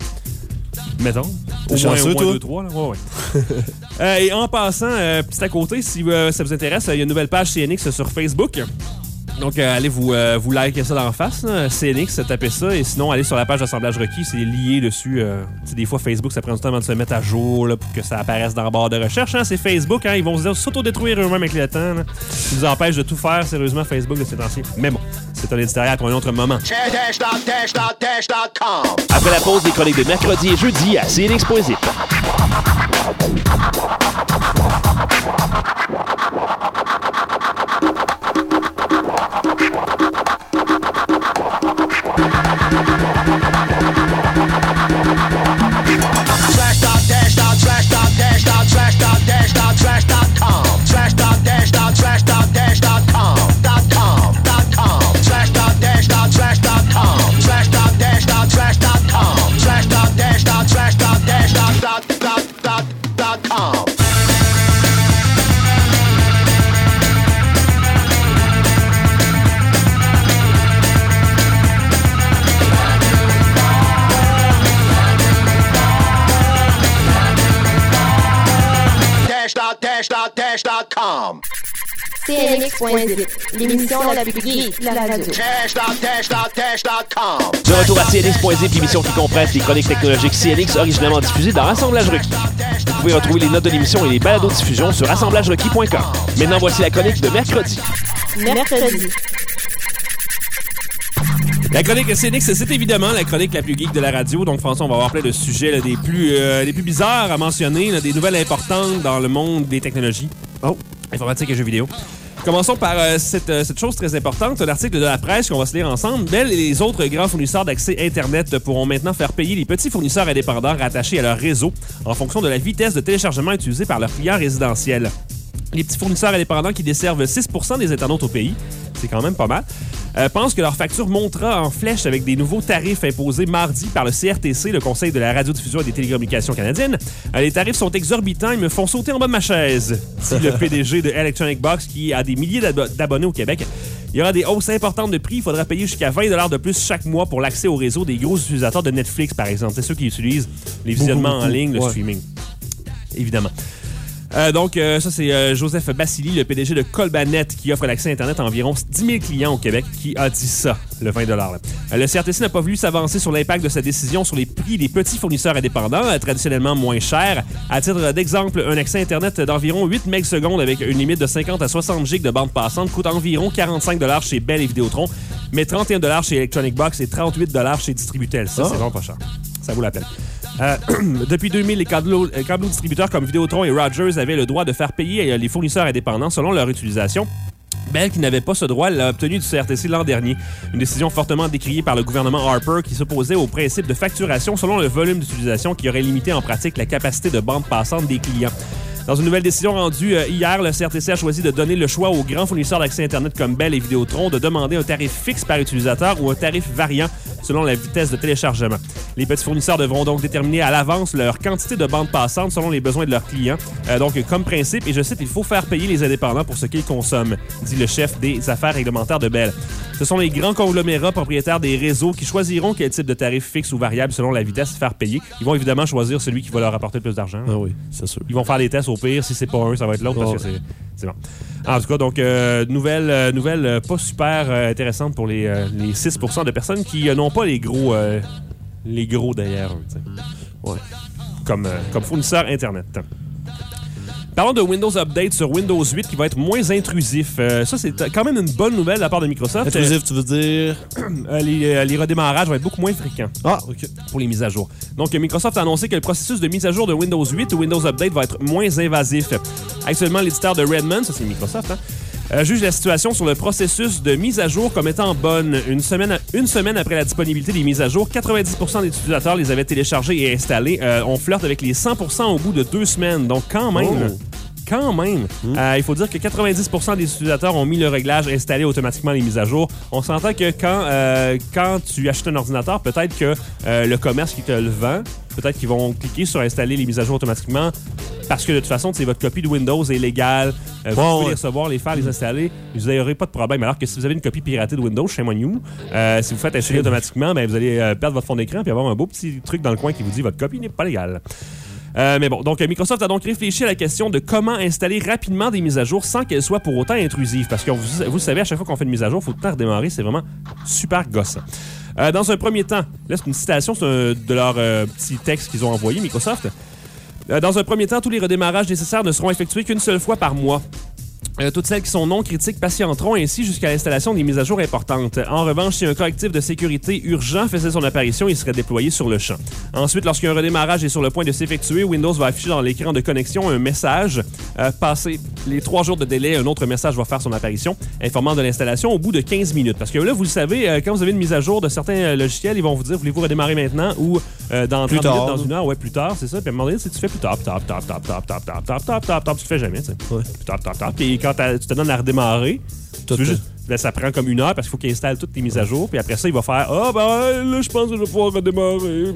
Mettons. Au moins 2, 3. Là. Ouais. Et en passant, petit à côté, si ça vous intéresse, il y a une nouvelle page CNX sur Facebook. Donc, allez vous liker ça d'en face. Là. CNX, tapez ça. Et sinon, allez sur la page d'assemblage requis. C'est lié dessus. Des fois, Facebook, ça prend du temps avant de se mettre à jour là, pour que ça apparaisse dans la barre de recherche. Hein. C'est Facebook. Hein. Ils vont s'auto-détruire eux-mêmes avec le temps. Là. Ils nous empêchent de tout faire, sérieusement, Facebook, de ces temps-ci. Mais bon, c'est un éditorial pour un autre moment. Après la pause, des chroniques de mercredi et jeudi à CNX.zip. CNX.zip, l'émission la plus geek de la radio. De retour à CNX.zip, l'émission qui comprend les chroniques technologiques CNX originalement diffusées dans Assemblage Requis. Vous pouvez retrouver les notes de l'émission et les balados-diffusions sur assemblagerequis.com. Maintenant, voici la chronique de mercredi. La chronique CNX, c'est évidemment la chronique la plus geek de la radio. Donc, François, on va avoir plein de sujets là, les plus bizarres à mentionner, là, des nouvelles importantes dans le monde des technologies. Informatique et jeux vidéo. Commençons par cette chose très importante, un article de la presse qu'on va se lire ensemble. Bell et les autres grands fournisseurs d'accès Internet pourront maintenant faire payer les petits fournisseurs indépendants rattachés à leur réseau en fonction de la vitesse de téléchargement utilisée par leurs clients résidentiels. Les petits fournisseurs indépendants qui desservent 6% des internautes au pays, c'est quand même pas mal, pensent que leur facture montera en flèche avec des nouveaux tarifs imposés mardi par le CRTC, le Conseil de la radiodiffusion et des télécommunications canadiennes. Les tarifs sont exorbitants, ils me font sauter en bas de ma chaise, dit le PDG de Electronic Box qui a des milliers d'abonnés au Québec. Il y aura des hausses importantes de prix. Il faudra payer jusqu'à 20$ de plus chaque mois pour l'accès au réseau des gros utilisateurs de Netflix, par exemple. C'est ceux qui utilisent les visionnements en ligne, le streaming. Évidemment. Donc, ça, c'est Joseph Bassili, le PDG de Colbanet, qui offre l'accès à Internet à environ 10 000 clients au Québec, qui a dit ça, le 20$. Le CRTC n'a pas voulu s'avancer sur l'impact de sa décision sur les prix des petits fournisseurs indépendants, traditionnellement moins chers. À titre d'exemple, un accès Internet d'environ 8 MS avec une limite de 50 à 60 GB de bande passante coûte environ 45$ chez Bell et Vidéotron, mais 31$ chez Electronic Box et 38$ chez Distributel. Ça, c'est vraiment pas cher. Ça vaut la peine. Depuis 2000, les câbleaux distributeurs comme Vidéotron et Rogers avaient le droit de faire payer les fournisseurs indépendants selon leur utilisation. Bell, qui n'avait pas ce droit, l'a obtenu du CRTC l'an dernier. Une décision fortement décriée par le gouvernement Harper qui s'opposait au principe de facturation selon le volume d'utilisation qui aurait limité en pratique la capacité de bande passante des clients. Dans une nouvelle décision rendue hier, le CRTC a choisi de donner le choix aux grands fournisseurs d'accès Internet comme Bell et Vidéotron de demander un tarif fixe par utilisateur ou un tarif variant selon la vitesse de téléchargement. Les petits fournisseurs devront donc déterminer à l'avance leur quantité de bande passante selon les besoins de leurs clients. Donc, comme principe, et je cite, il faut faire payer les indépendants pour ce qu'ils consomment, dit le chef des affaires réglementaires de Bell. Ce sont les grands conglomérats propriétaires des réseaux qui choisiront quel type de tarif fixe ou variable selon la vitesse faire payer. Ils vont évidemment choisir celui qui va leur apporter le plus d'argent. Ah oui, c'est sûr. Ils vont faire des tests au pire. Si c'est pas un, ça va être l'autre parce que c'est bon. En tout cas, donc, nouvelle pas super intéressante pour les 6% de personnes qui n'ont pas les gros derrière eux. Ouais. Comme fournisseur Internet. Parlons de Windows Update sur Windows 8 qui va être moins intrusif. Ça, c'est quand même une bonne nouvelle de la part de Microsoft. Intrusif, tu veux dire? Les redémarrages vont être beaucoup moins fréquents. OK. Pour les mises à jour. Donc, Microsoft a annoncé que le processus de mise à jour de Windows 8 ou Windows Update va être moins invasif. Actuellement, l'éditeur de Redmond, ça c'est Microsoft, juge la situation sur le processus de mise à jour comme étant bonne. Une semaine après la disponibilité des mises à jour, 90% des utilisateurs les avaient téléchargés et installés. On flirte avec les 100% au bout de 2 semaines. Donc, quand même... il faut dire que 90% des utilisateurs ont mis le réglage installer automatiquement les mises à jour. On s'entend que quand tu achètes un ordinateur, peut-être que le commerce qui te le vend, peut-être qu'ils vont cliquer sur installer les mises à jour automatiquement parce que de toute façon, votre copie de Windows est légale. Vous pouvez les recevoir, les faire, les installer. Vous n'aurez pas de problème. Alors que si vous avez une copie piratée de Windows, shame on you, si vous faites installer automatiquement, vous allez perdre votre fond d'écran et avoir un beau petit truc dans le coin qui vous dit votre copie n'est pas légale. Mais bon, donc Microsoft a donc réfléchi à la question de comment installer rapidement des mises à jour sans qu'elles soient pour autant intrusives. Parce que vous le savez, à chaque fois qu'on fait une mise à jour, il faut tout le temps redémarrer. C'est vraiment super gossant. Dans un premier temps, là c'est une citation de leur petit texte qu'ils ont envoyé, Microsoft. Dans un premier temps, tous les redémarrages nécessaires ne seront effectués qu'une seule fois par mois. Toutes celles qui sont non critiques patienteront ainsi jusqu'à l'installation des mises à jour importantes. En revanche, si un correctif de sécurité urgent faisait son apparition, il serait déployé sur le champ. Ensuite, lorsqu'un redémarrage est sur le point de s'effectuer, Windows va afficher dans l'écran de connexion un message. Passé les 3 jours de délai, un autre message va faire son apparition, informant de l'installation au bout de 15 minutes. Parce que là, vous le savez, quand vous avez une mise à jour de certains logiciels, ils vont vous dire, voulez-vous redémarrer maintenant ou dans 30 minutes, dans une heure? Ouais, plus tard, c'est ça. Puis à un moment donné, si tu fais plus tard, tu le fais jamais, tu sais. Puis quand tu te donnes à redémarrer, là, ça prend comme 1 heure parce qu'il faut qu'il installe toutes tes mises à jour. Puis après ça, il va faire là, je pense que je vais pouvoir redémarrer.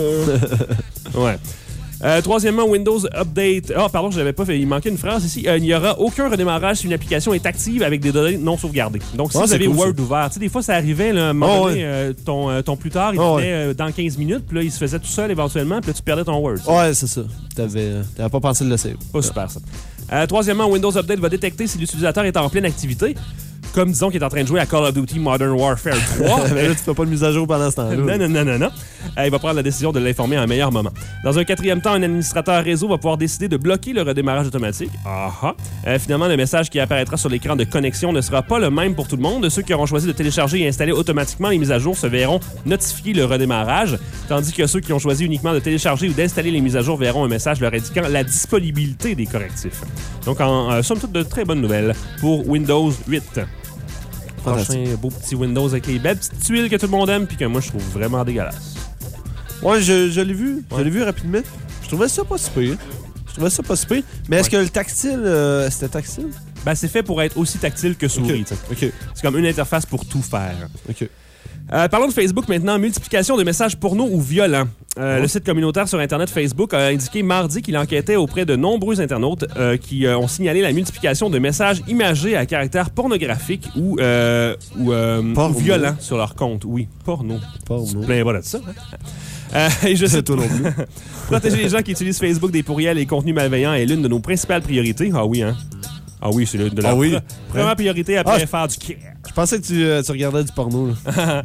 Ouais. Troisièmement, Windows Update. Pardon, je l'avais pas fait. Il manquait une phrase ici. Il n'y aura aucun redémarrage si une application est active avec des données non sauvegardées. Donc, si vous avez Word ouvert, tu sais, des fois, ça arrivait, là, à un moment donné, ton plus tard, il venait dans 15 minutes, puis là, il se faisait tout seul éventuellement, puis là, tu perdais ton Word. Ouais, c'est ça. T'avais pas pensé le laisser. Pas super, ça. Troisièmement, Windows Update va détecter si l'utilisateur est en pleine activité. Comme, disons, qu'il est en train de jouer à Call of Duty Modern Warfare 3. Mais là, tu fais pas de mise à jour pendant ce temps-là. Non. Il va prendre la décision de l'informer à un meilleur moment. Dans un 4e temps, un administrateur réseau va pouvoir décider de bloquer le redémarrage automatique. Finalement, le message qui apparaîtra sur l'écran de connexion ne sera pas le même pour tout le monde. Ceux qui auront choisi de télécharger et installer automatiquement les mises à jour se verront notifier le redémarrage, tandis que ceux qui ont choisi uniquement de télécharger ou d'installer les mises à jour verront un message leur indiquant la disponibilité des correctifs. Donc, en somme toute, de très bonnes nouvelles pour Windows 8. Prochain beau petit Windows avec les belles petites tuiles que tout le monde aime puis que moi je trouve vraiment dégueulasse. Ouais, je l'ai vu. Ouais. Je l'ai vu rapidement. Je trouvais ça pas si pire. Mais est-ce que le tactile, c'était tactile? C'est fait pour être aussi tactile que souris. Okay. C'est comme une interface pour tout faire. OK. Parlons de Facebook maintenant. Multiplication de messages porno ou violents. Le site communautaire sur Internet Facebook a indiqué mardi qu'il enquêtait auprès de nombreux internautes qui ont signalé la multiplication de messages imagés à caractère pornographique ou violents sur leur compte. Oui, porno. Tu te plains pas de ça. Et je sais toi non plus. Protéger les gens qui utilisent Facebook des pourriels et contenus malveillants est l'une de nos principales priorités. Ah oui, hein? Ah oui, c'est l'une de la première priorité après faire du care. Je pensais que tu regardais du porno. Là.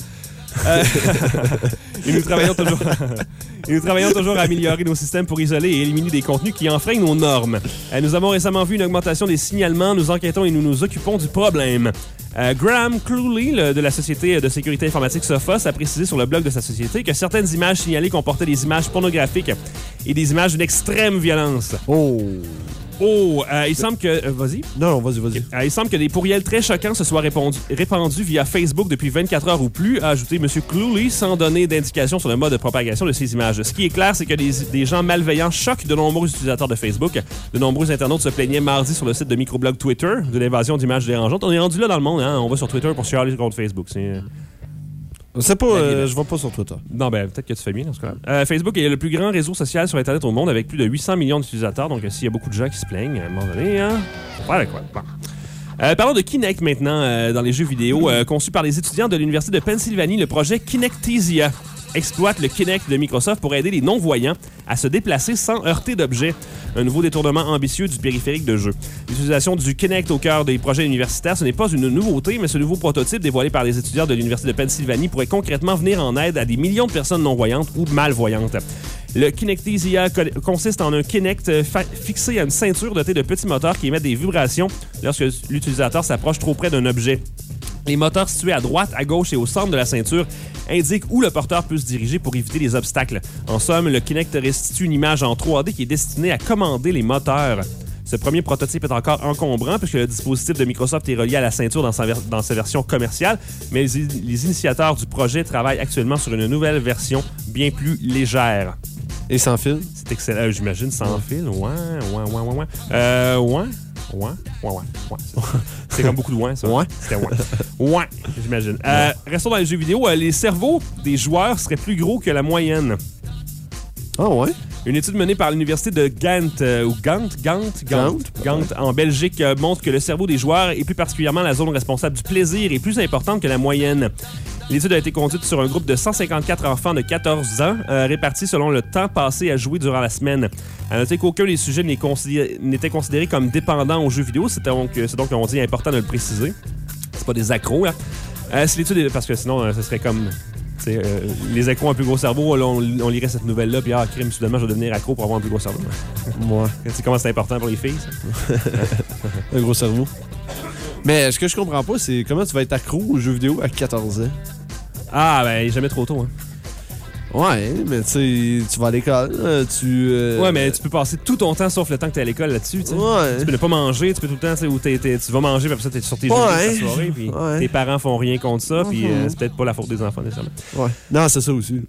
Et nous travaillons toujours à améliorer nos systèmes pour isoler et éliminer des contenus qui enfreignent nos normes. Nous avons récemment vu une augmentation des signalements. Nous enquêtons et nous nous occupons du problème. Graham Cluley, de la société de sécurité informatique Sophos, a précisé sur le blog de sa société que certaines images signalées comportaient des images pornographiques et des images d'une extrême violence. Il semble que... vas-y. Non, vas-y. Il semble que des pourriels très choquants se soient répandus via Facebook depuis 24 heures ou plus, a ajouté M. Clouley, sans donner d'indication sur le mode de propagation de ces images. Ce qui est clair, c'est que des gens malveillants choquent de nombreux utilisateurs de Facebook. De nombreux internautes se plaignaient mardi sur le site de microblog Twitter de l'invasion d'images dérangeantes. On est rendu là dans le monde, hein? On va sur Twitter pour chialer contre Facebook. C'est pas... je vais pas sur Twitter. Non, peut-être que tu fais bien dans ce cas-là. Facebook est le plus grand réseau social sur Internet au monde avec plus de 800 millions d'utilisateurs. Donc, s'il y a beaucoup de gens qui se plaignent, à un moment donné, hein, faut faire quoi. Bon. Parlons de Kinect maintenant dans les jeux vidéo. Conçu par les étudiants de l'Université de Pennsylvanie, le projet Kinectisia exploite le Kinect de Microsoft pour aider les non-voyants à se déplacer sans heurter d'objets. Un nouveau détournement ambitieux du périphérique de jeu. L'utilisation du Kinect au cœur des projets universitaires, ce n'est pas une nouveauté, mais ce nouveau prototype dévoilé par les étudiants de l'Université de Pennsylvanie pourrait concrètement venir en aide à des millions de personnes non-voyantes ou malvoyantes. Le Kinectisia consiste en un Kinect fixé à une ceinture dotée de petits moteurs qui émettent des vibrations lorsque l'utilisateur s'approche trop près d'un objet. Les moteurs situés à droite, à gauche et au centre de la ceinture indiquent où le porteur peut se diriger pour éviter les obstacles. En somme, le Kinect restitue une image en 3D qui est destinée à commander les moteurs. Ce premier prototype est encore encombrant puisque le dispositif de Microsoft est relié à la ceinture dans sa version commerciale, mais les initiateurs du projet travaillent actuellement sur une nouvelle version bien plus légère. Et sans fil? C'est excellent, j'imagine, sans fil. Ouais. C'est comme beaucoup de ouin, ça. Ouais. C'était ouin. Ouais, j'imagine. Restons dans les jeux vidéo. Les cerveaux des joueurs seraient plus gros que la moyenne. Ah ouais? Une étude menée par l'université de Gand en Belgique montre que le cerveau des joueurs, et plus particulièrement la zone responsable du plaisir, est plus importante que la moyenne. L'étude a été conduite sur un groupe de 154 enfants de 14 ans, répartis selon le temps passé à jouer durant la semaine. À noter qu'aucun des sujets n'était considéré comme dépendant aux jeux vidéo. C'est donc on dit important de le préciser. C'est pas des accros, là. Si l'étude parce que sinon, ce serait comme... les accros ont un plus gros cerveau, là, on lirait cette nouvelle-là, puis crime, soudainement, je vais devenir accro pour avoir un plus gros cerveau. Ouais. Tu sais comment c'est important pour les filles, ça? Un gros cerveau. Mais ce que je comprends pas, c'est comment tu vas être accro aux jeux vidéo à 14 ans. Ah, jamais trop tôt, hein. Ouais, mais tu vas à l'école, Ouais, mais tu peux passer tout ton temps sauf le temps que t'es à l'école là-dessus, tu sais. Ouais. Tu peux ne pas manger, tu peux tout le temps, tu sais, où tu vas manger, puis après ça, t'es sur tes jeux toute la soirée, puis tes parents font rien contre ça, puis c'est peut-être pas la faute des enfants, nécessairement. Ouais. Non, c'est ça aussi.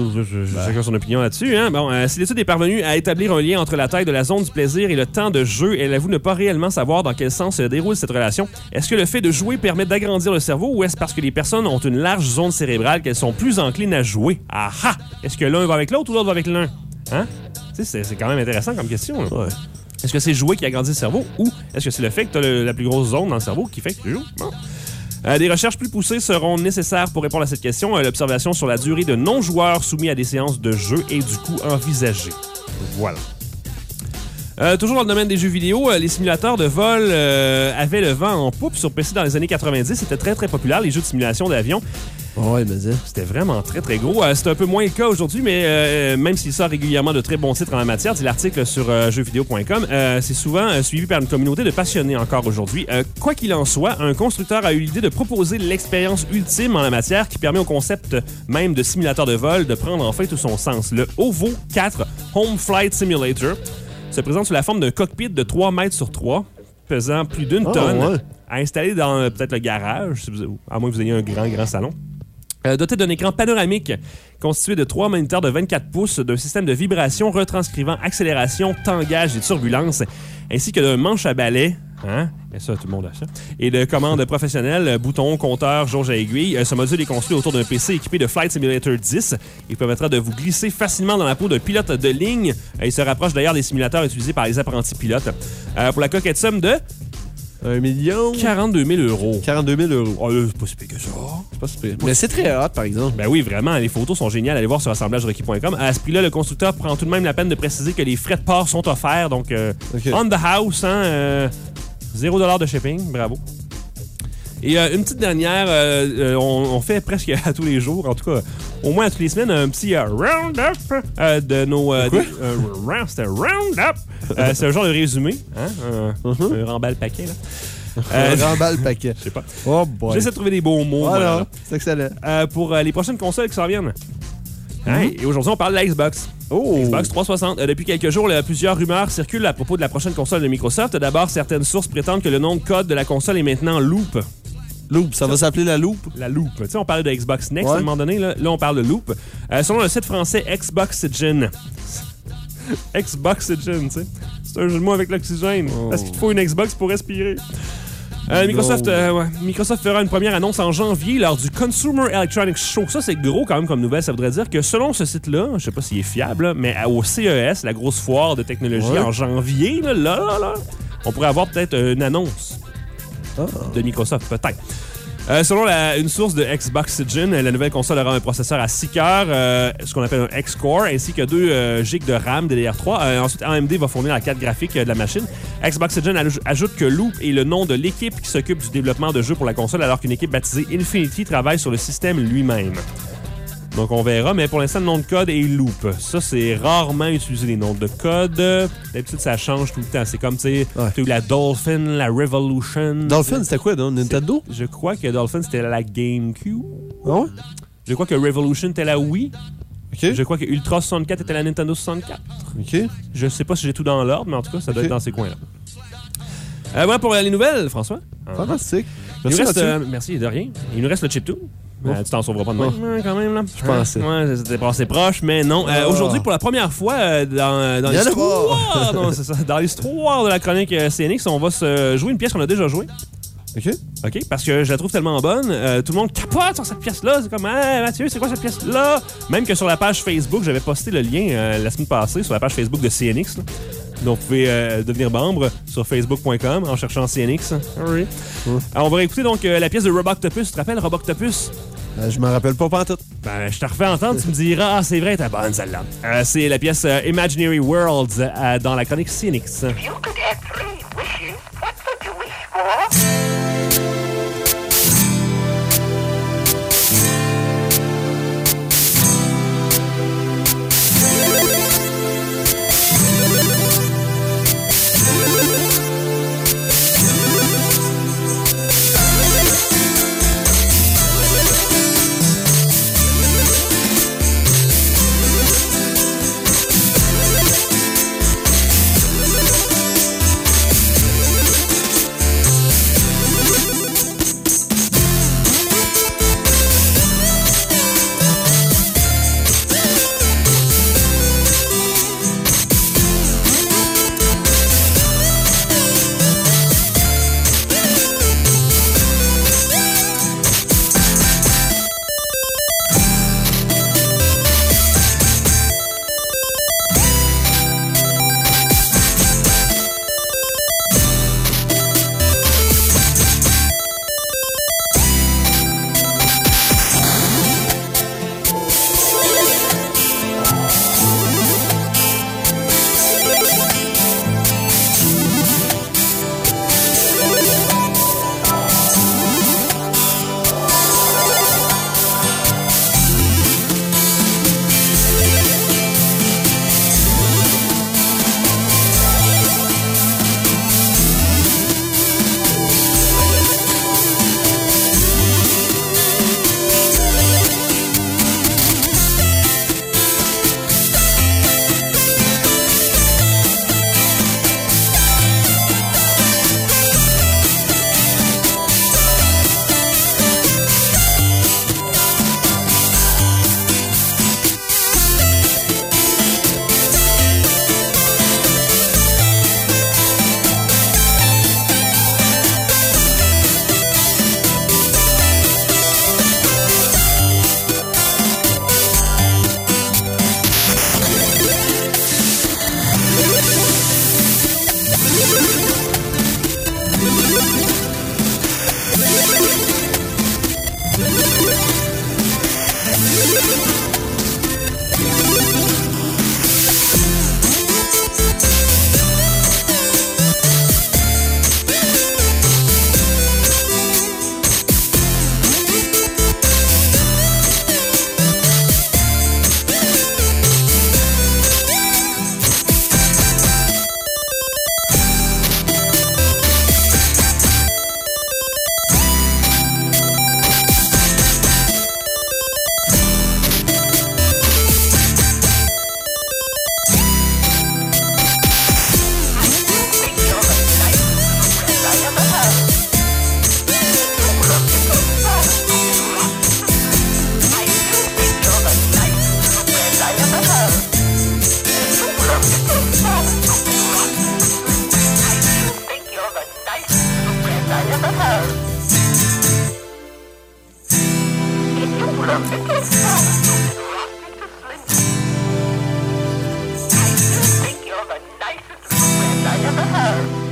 Chacun son opinion là-dessus, hein. Bon, si l'étude est parvenue à établir un lien entre la taille de la zone du plaisir et le temps de jeu, elle avoue ne pas réellement savoir dans quel sens se déroule cette relation. Est-ce que le fait de jouer permet d'agrandir le cerveau, ou est-ce parce que les personnes ont une large zone cérébrale qu'elles sont plus enclines à jouer? Ah ah! Est-ce que l'un va avec l'autre ou l'autre va avec l'un? Hein? Tu sais, c'est quand même intéressant comme question. Ouais. Est-ce que c'est jouer qui agrandit le cerveau ou est-ce que c'est le fait que tu as la plus grosse zone dans le cerveau qui fait que tu joues? Bon. Des recherches plus poussées seront nécessaires pour répondre à cette question. L'observation sur la durée de non-joueurs soumis à des séances de jeu est du coup envisagée. Voilà. Toujours dans le domaine des jeux vidéo, les simulateurs de vol avaient le vent en poupe sur PC dans les années 90. C'était très, très populaire, les jeux de simulation d'avion. Ouais, mais c'était vraiment très, très gros. C'est un peu moins le cas aujourd'hui, mais même s'il sort régulièrement de très bons titres en la matière, dit l'article sur jeuxvideo.com, c'est souvent suivi par une communauté de passionnés encore aujourd'hui. Quoi qu'il en soit, un constructeur a eu l'idée de proposer l'expérience ultime en la matière qui permet au concept même de simulateur de vol de prendre enfin tout son sens. Le OVO 4 Home Flight Simulator se présente sous la forme d'un cockpit de 3 mètres sur 3, pesant plus d'une tonne, à installer dans peut-être le garage, à moins que vous ayez un grand salon. Doté d'un écran panoramique constitué de 3 moniteurs de 24 pouces, d'un système de vibration retranscrivant accélération, tangage et turbulence, ainsi que d'un manche à balai, hein? Et ça, tout le monde a ça. Et de commandes professionnelles, boutons, compteurs, jauge à aiguille. Ce module est construit autour d'un PC équipé de Flight Simulator 10. Il permettra de vous glisser facilement dans la peau d'un pilote de ligne. Il se rapproche d'ailleurs des simulateurs utilisés par les apprentis pilotes. Pour la coquette somme de... 1 million... 42 000 €. 42 000 €. Oh, c'est pas si pire que ça. C'est pas si pire. Mais c'est très hot, par exemple. Ben oui, vraiment. Les photos sont géniales. Allez voir sur assemblagerequis.com. À ce prix-là, le constructeur prend tout de même la peine de préciser que les frais de port sont offerts. Donc, on the house, hein, $0 de shipping. Bravo. Et une petite dernière, on fait presque à tous les jours, en tout cas, au moins à toutes les semaines, un petit round-up de nos... c'était round-up! C'est un genre de résumé, hein? Un remballe paquet, là. Remballe paquet. Je sais pas. Oh boy. J'essaie de trouver des beaux mots. Voilà. C'est excellent. Pour les prochaines consoles qui s'en viennent. Hey, et aujourd'hui, on parle de la Xbox. Oh! Xbox 360. Depuis quelques jours, plusieurs rumeurs circulent à propos de la prochaine console de Microsoft. D'abord, certaines sources prétendent que le nom de code de la console est maintenant Loop. Loop, ça va s'appeler la Loop? La Loop. Tu sais, on parlait de Xbox Next Ouais. à un moment donné. Là, on parle de Loop. Selon le site français Xboxygen. Xboxygen, tu sais. C'est un jeu de mots avec l'oxygène. Parce qu'il te faut une Xbox pour respirer. Microsoft fera une première annonce en janvier lors du Consumer Electronics Show. Ça, c'est gros quand même comme nouvelle. Ça voudrait dire que selon ce site-là, je sais pas s'il est fiable, là, mais au CES, la grosse foire de technologie en janvier, là, on pourrait avoir peut-être une annonce de Microsoft, peut-être. Selon une source de Xboxygen, la nouvelle console aura un processeur à 6 cœurs, ce qu'on appelle un X-Core, ainsi que 2 GB de RAM DDR3. Ensuite, AMD va fournir la carte graphique de la machine. Xboxygen ajoute que Loop est le nom de l'équipe qui s'occupe du développement de jeux pour la console, alors qu'une équipe baptisée Infinity travaille sur le système lui-même. Donc, on verra, mais pour l'instant, le nom de code est Loop. Ça, c'est rarement utilisé, les noms de code. D'habitude, ça change tout le temps. C'est comme, tu sais, tu as eu la Dolphin, la Revolution. Dolphin, c'était quoi, non? Nintendo? Je crois que Dolphin, c'était la GameCube. Ah ouais? Je crois que Revolution était la Wii. OK. Je crois que Ultra 64 était la Nintendo 64. OK. Je sais pas si j'ai tout dans l'ordre, mais en tout cas, ça doit être dans ces coins-là. Voilà pour les nouvelles, François. Fantastique. Merci, Mathieu. merci, de rien. Il nous reste le chiptune. Tu t'en sauveras pas de même, quand même. Là. Je pensais. Ouais, c'était passé proche, mais non. Aujourd'hui, pour la première fois dans l'histoire dans l'histoire de la chronique CNX, on va se jouer une pièce qu'on a déjà jouée. OK, parce que je la trouve tellement bonne. Tout le monde capote sur cette pièce-là. C'est comme, hey, Mathieu, c'est quoi cette pièce-là? Même que sur la page Facebook, j'avais posté le lien la semaine passée sur la page Facebook de CNX. Là. Donc, vous pouvez devenir membre sur facebook.com en cherchant CNX. Oui. Alors, on va réécouter donc la pièce de Roboctopus. Tu te rappelles Roboctopus? Je m'en rappelle pas pantoute. Ben, je te refais entendre, tu me diras, c'est vrai, t'es bonne celle-là. C'est la pièce Imaginary Worlds dans la chronique CNX. If you could have 3 wishes, what would you wish for?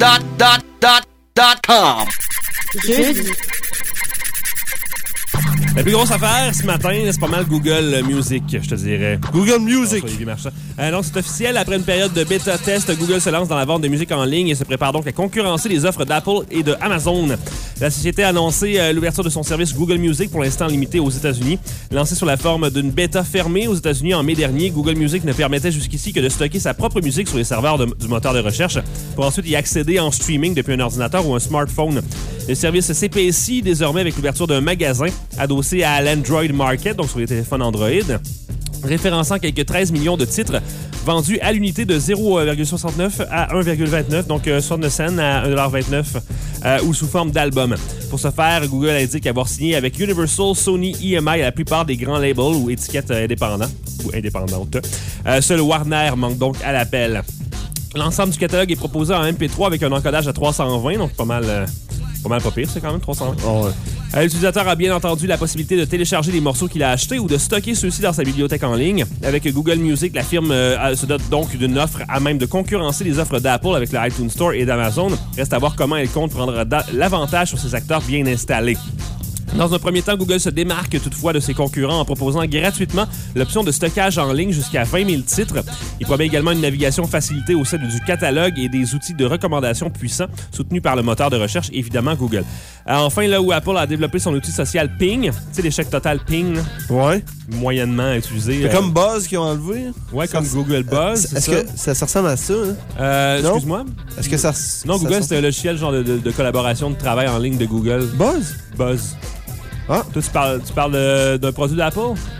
.com. Jeudi. La plus grosse affaire ce matin, c'est pas mal Google Music, je te dirais. Google Music. Donc, c'est officiel. Après une période de bêta-test, Google se lance dans la vente de musique en ligne et se prépare donc à concurrencer les offres d'Apple et de Amazon. La société a annoncé l'ouverture de son service Google Music, pour l'instant limité aux États-Unis. Lancé sous la forme d'une bêta fermée aux États-Unis en mai dernier, Google Music ne permettait jusqu'ici que de stocker sa propre musique sur les serveurs du moteur de recherche pour ensuite y accéder en streaming depuis un ordinateur ou un smartphone. Le service s'épaissit désormais avec l'ouverture d'un magasin adossé à l'Android Market, donc sur les téléphones Android, référençant quelques 13 millions de titres vendus à l'unité de 0,69 à 1,29, donc 69 cents à 1,29 ou sous forme d'album. Pour ce faire, Google indique avoir signé avec Universal, Sony, EMI et la plupart des grands labels ou étiquettes indépendantes. Seul Warner manque donc à l'appel. L'ensemble du catalogue est proposé en MP3 avec un encodage à 320, donc pas mal pas pire, c'est quand même 320. Oh ouais. L'utilisateur a bien entendu la possibilité de télécharger les morceaux qu'il a achetés ou de stocker ceux-ci dans sa bibliothèque en ligne. Avec Google Music, la firme se dote donc d'une offre à même de concurrencer les offres d'Apple avec le iTunes Store et d'Amazon. Reste à voir comment elle compte prendre l'avantage sur ses acteurs bien installés. Dans un premier temps, Google se démarque toutefois de ses concurrents en proposant gratuitement l'option de stockage en ligne jusqu'à 20 000 titres. Il promet également une navigation facilitée au sein du catalogue et des outils de recommandation puissants soutenus par le moteur de recherche, évidemment Google. Enfin, là où Apple a développé son outil social Ping, tu sais, l'échec total Ping, Ouais. moyennement utilisé. C'est comme Buzz qu'ils ont enlevé. Ouais, comme Google Buzz. Est-ce que ça ressemble à ça? Hein? Non? Excuse-moi? Est-ce que ça... Non, Google, ça c'est un logiciel genre de collaboration de travail en ligne de Google. Buzz? Buzz. Ah. Toi, tu parles d'un produit d'Apple?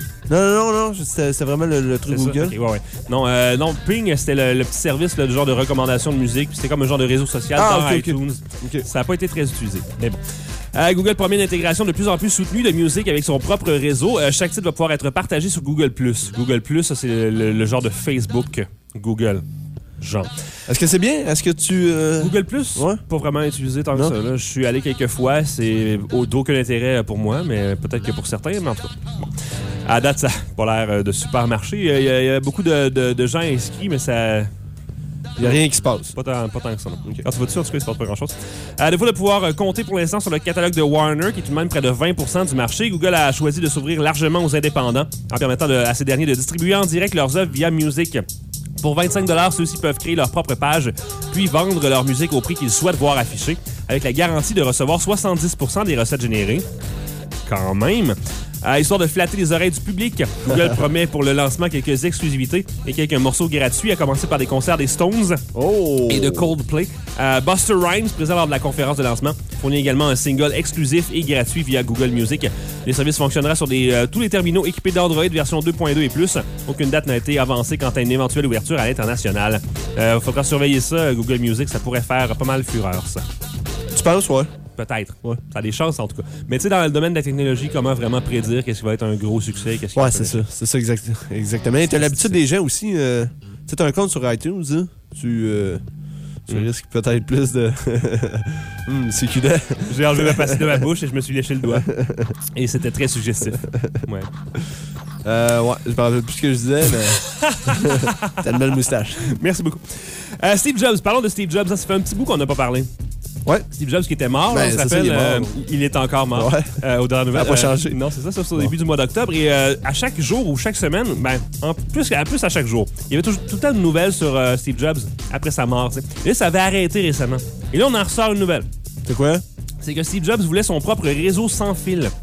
Non. C'était vraiment le truc C'est Google. Ça? Okay, ouais. Non, Ping, c'était le petit service là, du genre de recommandation de musique. Puis c'était comme un genre de réseau social dans iTunes. Okay. Ça n'a pas été très utilisé. Mais bon. Google promet une intégration de plus en plus soutenue de musique avec son propre réseau. Chaque titre va pouvoir être partagé sur Google+. Google+, ça, c'est le genre de Facebook Google. Genre. Est-ce que c'est bien? Est-ce que tu... Google+, ouais. Pas vraiment utilisé tant que ça. Là. Je suis allé quelques fois. C'est d'aucun intérêt pour moi, mais peut-être que pour certains, mais en tout cas. Bon. À date, ça n'a pas l'air de super marché. Il y a beaucoup de gens inscrits, mais ça... Il n'y a rien qui se passe. Pas tant que ça, non. Okay. Quand tu vas dessus, en tout cas, il se passe pas grand-chose. À défaut de pouvoir compter pour l'instant sur le catalogue de Warner, qui est tout de même près de 20% du marché, Google a choisi de s'ouvrir largement aux indépendants, en permettant à ces derniers de distribuer en direct leurs œuvres via Music. Pour 25 $, ceux-ci peuvent créer leur propre page, puis vendre leur musique au prix qu'ils souhaitent voir affiché, avec la garantie de recevoir 70% des recettes générées. Quand même. Histoire de flatter les oreilles du public, Google promet pour le lancement quelques exclusivités et quelques morceaux gratuits, à commencer par des concerts des Stones et de Coldplay. Buster Rhymes, présent lors de la conférence de lancement, fournit également un single exclusif et gratuit via Google Music. Les services fonctionnera sur tous les terminaux équipés d'Android version 2.2 et plus. Aucune date n'a été avancée quant à une éventuelle ouverture à l'international. Faudra surveiller ça, Google Music, ça pourrait faire pas mal fureur, ça. Tu penses, ouais? Peut-être. Ouais. Ça a des chances, en tout cas. Mais tu sais, dans le domaine de la technologie, comment vraiment prédire qu'est-ce qui va être un gros succès? Ouais, c'est ça. C'est ça, exactement. Et t'as l'habitude des gens aussi. Tu sais, t'as un compte sur iTunes, hein? Tu risques peut-être plus de... c'est cudé. J'ai enlevé ma pastille de ma bouche et je me suis léché le doigt. Et c'était très suggestif. Ouais. Ouais, je me rappelle plus ce que je disais, mais... T'as une belle moustache. Merci beaucoup. Steve Jobs, parlons de Steve Jobs. Ça fait un petit bout qu'on n'a pas parlé. Ouais. Steve Jobs qui était mort, ben, on se rappelle, il est encore mort. Ouais. Aux dernières nouvelles. Ça n'a pas changé. Non, c'est ça, c'est au début du mois d'octobre. Et à chaque jour ou chaque semaine, plus à chaque jour, il y avait tout le temps de nouvelles sur Steve Jobs après sa mort. T'sais. Et là, ça avait arrêté récemment. Et là, on en ressort une nouvelle. C'est quoi? C'est que Steve Jobs voulait son propre réseau sans fil.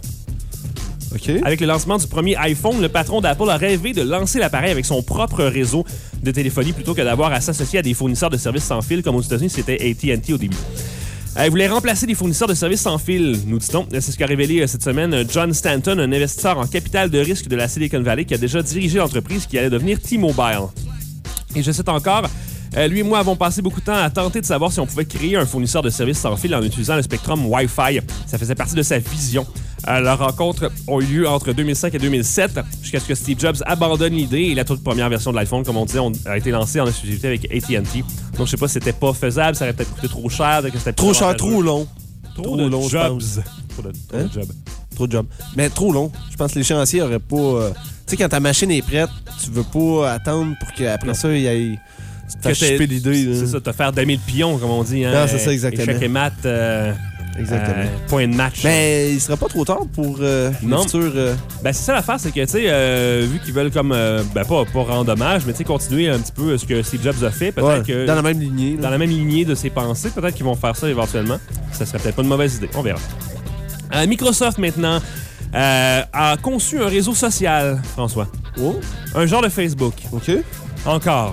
OK. Avec le lancement du premier iPhone, le patron d'Apple a rêvé de lancer l'appareil avec son propre réseau de téléphonie plutôt que d'avoir à s'associer à des fournisseurs de services sans fil, comme aux États-Unis, c'était AT&T au début. Il voulait remplacer les fournisseurs de services sans fil, nous dit-on. C'est ce qu'a révélé cette semaine John Stanton, un investisseur en capital de risque de la Silicon Valley qui a déjà dirigé l'entreprise qui allait devenir T-Mobile. Et je cite encore... lui et moi avons passé beaucoup de temps à tenter de savoir si on pouvait créer un fournisseur de services sans fil en utilisant le spectrum Wi-Fi. Ça faisait partie de sa vision. Leurs rencontres ont eu lieu entre 2005 et 2007, jusqu'à ce que Steve Jobs abandonne l'idée et la toute première version de l'iPhone, comme on disait, a été lancée en exclusivité avec AT&T. Donc je sais pas si c'était pas faisable, ça aurait peut-être coûté trop cher. Que c'était trop cher, trop long. Trop de long, jobs. Trop de jobs. Trop de jobs. Mais trop long. Je pense que l'échéancier aurait pas... Tu sais, quand ta machine est prête, tu veux pas attendre pour qu'après ça, il y ait... T'as chipé l'idée. C'est ça, t'as faire damer le pion, comme on dit. Hein? Non, c'est ça, exactement. Échec et mat, Exactement. point de match. Mais il sera pas trop tard pour Non. le futur... Ben, c'est ça l'affaire, c'est que, tu sais, vu qu'ils veulent comme, pas rendre hommage, mais tu sais, continuer un petit peu ce que Steve Jobs a fait, peut-être que... Dans la même lignée. Dans la même lignée de ses pensées, peut-être qu'ils vont faire ça éventuellement. Ça serait peut-être pas une mauvaise idée, on verra. Microsoft, maintenant, a conçu un réseau social, François. Oh, Un genre de Facebook. OK. Encore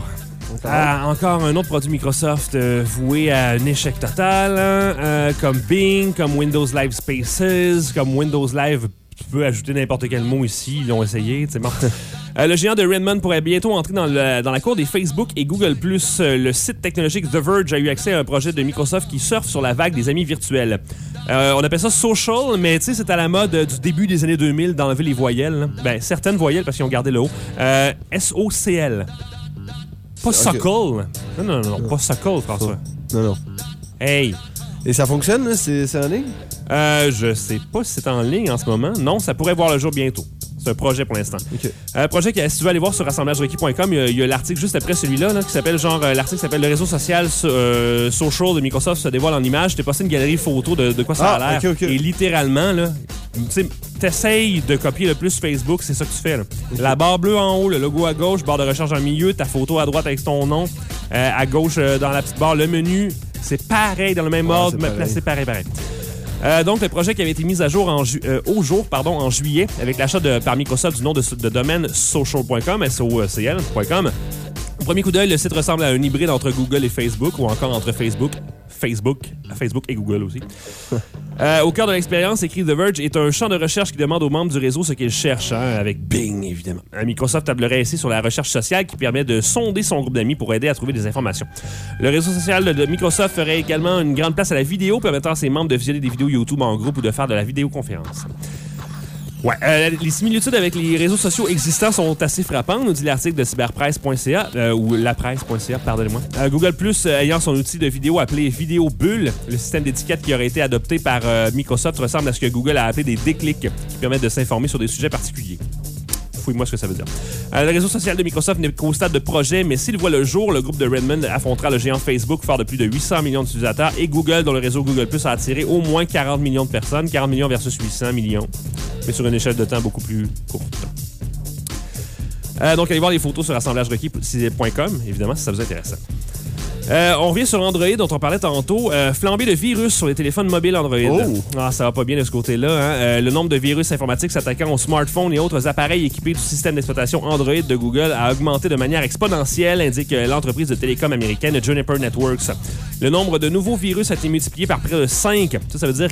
un autre produit Microsoft voué à un échec total, hein, comme Bing, comme Windows Live Spaces, comme Windows Live. Tu peux ajouter n'importe quel mot ici, ils l'ont essayé, c'est bon. Le géant de Redmond pourrait bientôt entrer dans la cour des Facebook et Google+. Le site technologique The Verge a eu accès à un projet de Microsoft qui surfe sur la vague des amis virtuels. On appelle ça social, mais tu sais, c'est à la mode du début des années 2000 d'enlever les voyelles. Là. Ben, certaines voyelles parce qu'ils ont gardé le haut. S-O-C-L. Pas Sockle. Non, pas Sockle, François. Non. Hey! Et ça fonctionne, là? C'est en ligne? Je sais pas si c'est en ligne en ce moment. Non, ça pourrait voir le jour bientôt. C'est un projet pour l'instant. OK. Projet que, si tu veux aller voir sur rassemblagerequis.com, il y a l'article juste après celui-là qui s'appelle l'article s'appelle Le réseau social social de Microsoft se dévoile en images. Je t'ai passé une galerie photo de quoi ça a l'air. OK. Et littéralement, là, tu sais, t'essayes de copier le plus Facebook, c'est ça que tu fais. Là. Okay. La barre bleue en haut, le logo à gauche, barre de recherche en milieu, ta photo à droite avec ton nom, à gauche dans la petite barre, le menu. C'est pareil, dans le même ordre, mais placé pareil. Donc, le projet qui avait été mis à jour en juillet avec l'achat par Microsoft du nom de domaine social.com, SOCL.com. Au premier coup d'œil, le site ressemble à un hybride entre Google et Facebook ou encore entre Facebook et Google aussi. Au cœur de l'expérience, écrit The Verge, est un champ de recherche qui demande aux membres du réseau ce qu'ils cherchent, avec Bing, évidemment. Microsoft tablerait ainsi sur la recherche sociale qui permet de sonder son groupe d'amis pour aider à trouver des informations. Le réseau social de Microsoft ferait également une grande place à la vidéo, permettant à ses membres de visionner des vidéos YouTube en groupe ou de faire de la vidéoconférence. Ouais, les similitudes avec les réseaux sociaux existants sont assez frappantes, nous dit l'article de cyberpresse.ca, ou lapresse.ca, pardonnez-moi. Google+, ayant son outil de vidéo appelé Vidéo Bulle, le système d'étiquette qui aurait été adopté par Microsoft ressemble à ce que Google a appelé des déclics qui permettent de s'informer sur des sujets particuliers. Fouille-moi ce que ça veut dire. Le réseau social de Microsoft n'est qu'au stade de projet, mais s'il voit le jour, le groupe de Redmond affrontera le géant Facebook, fort de plus de 800 millions d'utilisateurs, et Google, dont le réseau Google+, a attiré au moins 40 millions de personnes, 40 millions versus 800 millions, mais sur une échelle de temps beaucoup plus courte. Donc, allez voir les photos sur assemblagerequis.com, évidemment, si ça vous intéresse. On revient sur Android, dont on parlait tantôt. Flambée de virus sur les téléphones mobiles Android. Oh. Ça va pas bien de ce côté-là. Hein? Le nombre de virus informatiques s'attaquant aux smartphones et autres appareils équipés du système d'exploitation Android de Google a augmenté de manière exponentielle, indique l'entreprise de télécom américaine Juniper Networks. Le nombre de nouveaux virus a été multiplié par près de 5. Ça veut dire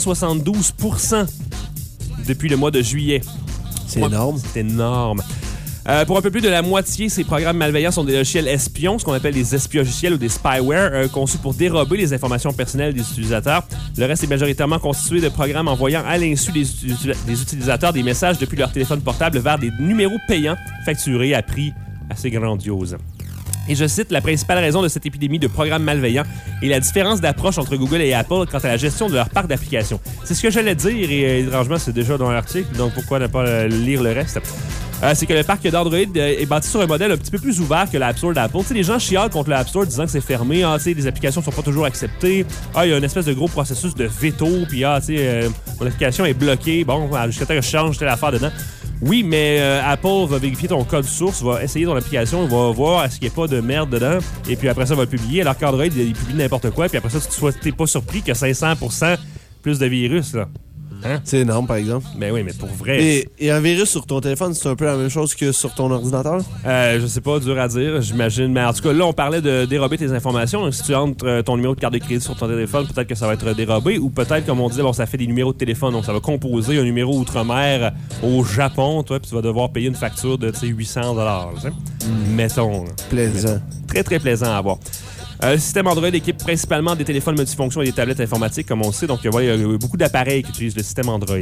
472% depuis le mois de juillet. C'est énorme. C'est énorme. Pour un peu plus de la moitié, ces programmes malveillants sont des logiciels espions, ce qu'on appelle des espiogiciels ou des spyware, conçus pour dérober les informations personnelles des utilisateurs. Le reste est majoritairement constitué de programmes envoyant à l'insu des utilisateurs des messages depuis leur téléphone portable vers des numéros payants facturés à prix assez grandiose. Et je cite, la principale raison de cette épidémie de programmes malveillants est la différence d'approche entre Google et Apple quant à la gestion de leur parc d'applications. C'est ce que j'allais dire et étrangement, c'est déjà dans l'article, donc pourquoi ne pas lire le reste? C'est que le parc d'Android est bâti sur un modèle un petit peu plus ouvert que l'App Store d'Apple. Tu sais, les gens chialent contre l'App Store disant que c'est fermé. Les applications ne sont pas toujours acceptées. Il y a une espèce de gros processus de veto. Puis, mon application est bloquée. Bon, jusqu'à temps que je change telle affaire dedans. Oui, mais Apple va vérifier ton code source, va essayer ton application, va voir est-ce qu'il n'y a pas de merde dedans. Et puis après ça, va le publier. Alors qu'Android, il publie n'importe quoi. Puis après ça, tu n'es pas surpris qu'il y a 500% plus de virus, là. Hein? C'est énorme, par exemple. Ben oui, mais pour vrai. Et un virus sur ton téléphone, c'est un peu la même chose que sur ton ordinateur? Je sais pas, dur à dire, j'imagine. Mais en tout cas, là, on parlait de dérober tes informations. Donc, si tu entres ton numéro de carte de crédit sur ton téléphone, peut-être que ça va être dérobé. Ou peut-être, comme on disait, ça fait des numéros de téléphone. Donc, ça va composer un numéro outre-mer au Japon, toi, puis tu vas devoir payer une facture de 800 $. Mettons. Plaisant. Très, très plaisant à avoir. Le système Android équipe principalement des téléphones multifonctions et des tablettes informatiques, comme on le sait. Donc, il y a beaucoup d'appareils qui utilisent le système Android.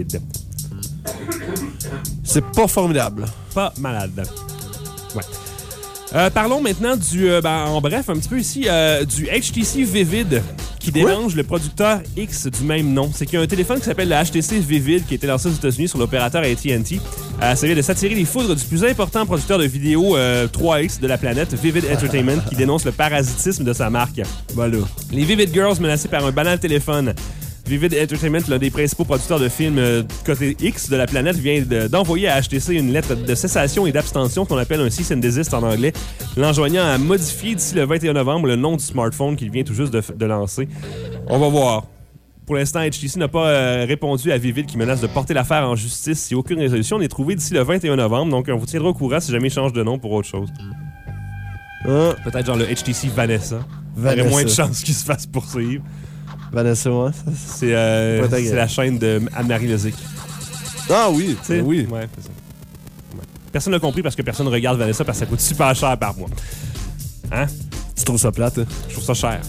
C'est pas formidable. Pas malade. Ouais. Parlons maintenant en bref, un petit peu ici, du HTC Vivid, qui dérange le producteur X du même nom. C'est qu'il y a un téléphone qui s'appelle le HTC Vivid, qui a été lancé aux États-Unis sur l'opérateur AT&T. Ça vient de s'attirer les foudres du plus important producteur de vidéos 3X de la planète, Vivid Entertainment, qui dénonce le parasitisme de sa marque. Voilà. Les Vivid Girls menacées par un banal téléphone. Vivid Entertainment, l'un des principaux producteurs de films côté X de la planète, vient d'envoyer à HTC une lettre de cessation et d'abstention, qu'on appelle un cease and desist en anglais, l'enjoignant à modifier d'ici le 21 novembre le nom du smartphone qu'il vient tout juste de lancer. On va voir. Pour l'instant, HTC n'a pas répondu à Vivid qui menace de porter l'affaire en justice si aucune résolution n'est trouvée d'ici le 21 novembre. Donc, on vous tiendra au courant si jamais il change de nom pour autre chose. Peut-être genre le HTC Vanessa. Il y aurait moins de chances qu'il se fasse poursuivre. Vanessa, ouais. C'est la chaîne de Anne-Marie Lozic. Ah oui, oui. Ouais, c'est ça. Ouais. Personne n'a compris parce que personne ne regarde Vanessa parce que ça coûte super cher par mois. Hein? Tu trouves ça plate, hein? Je trouve ça cher.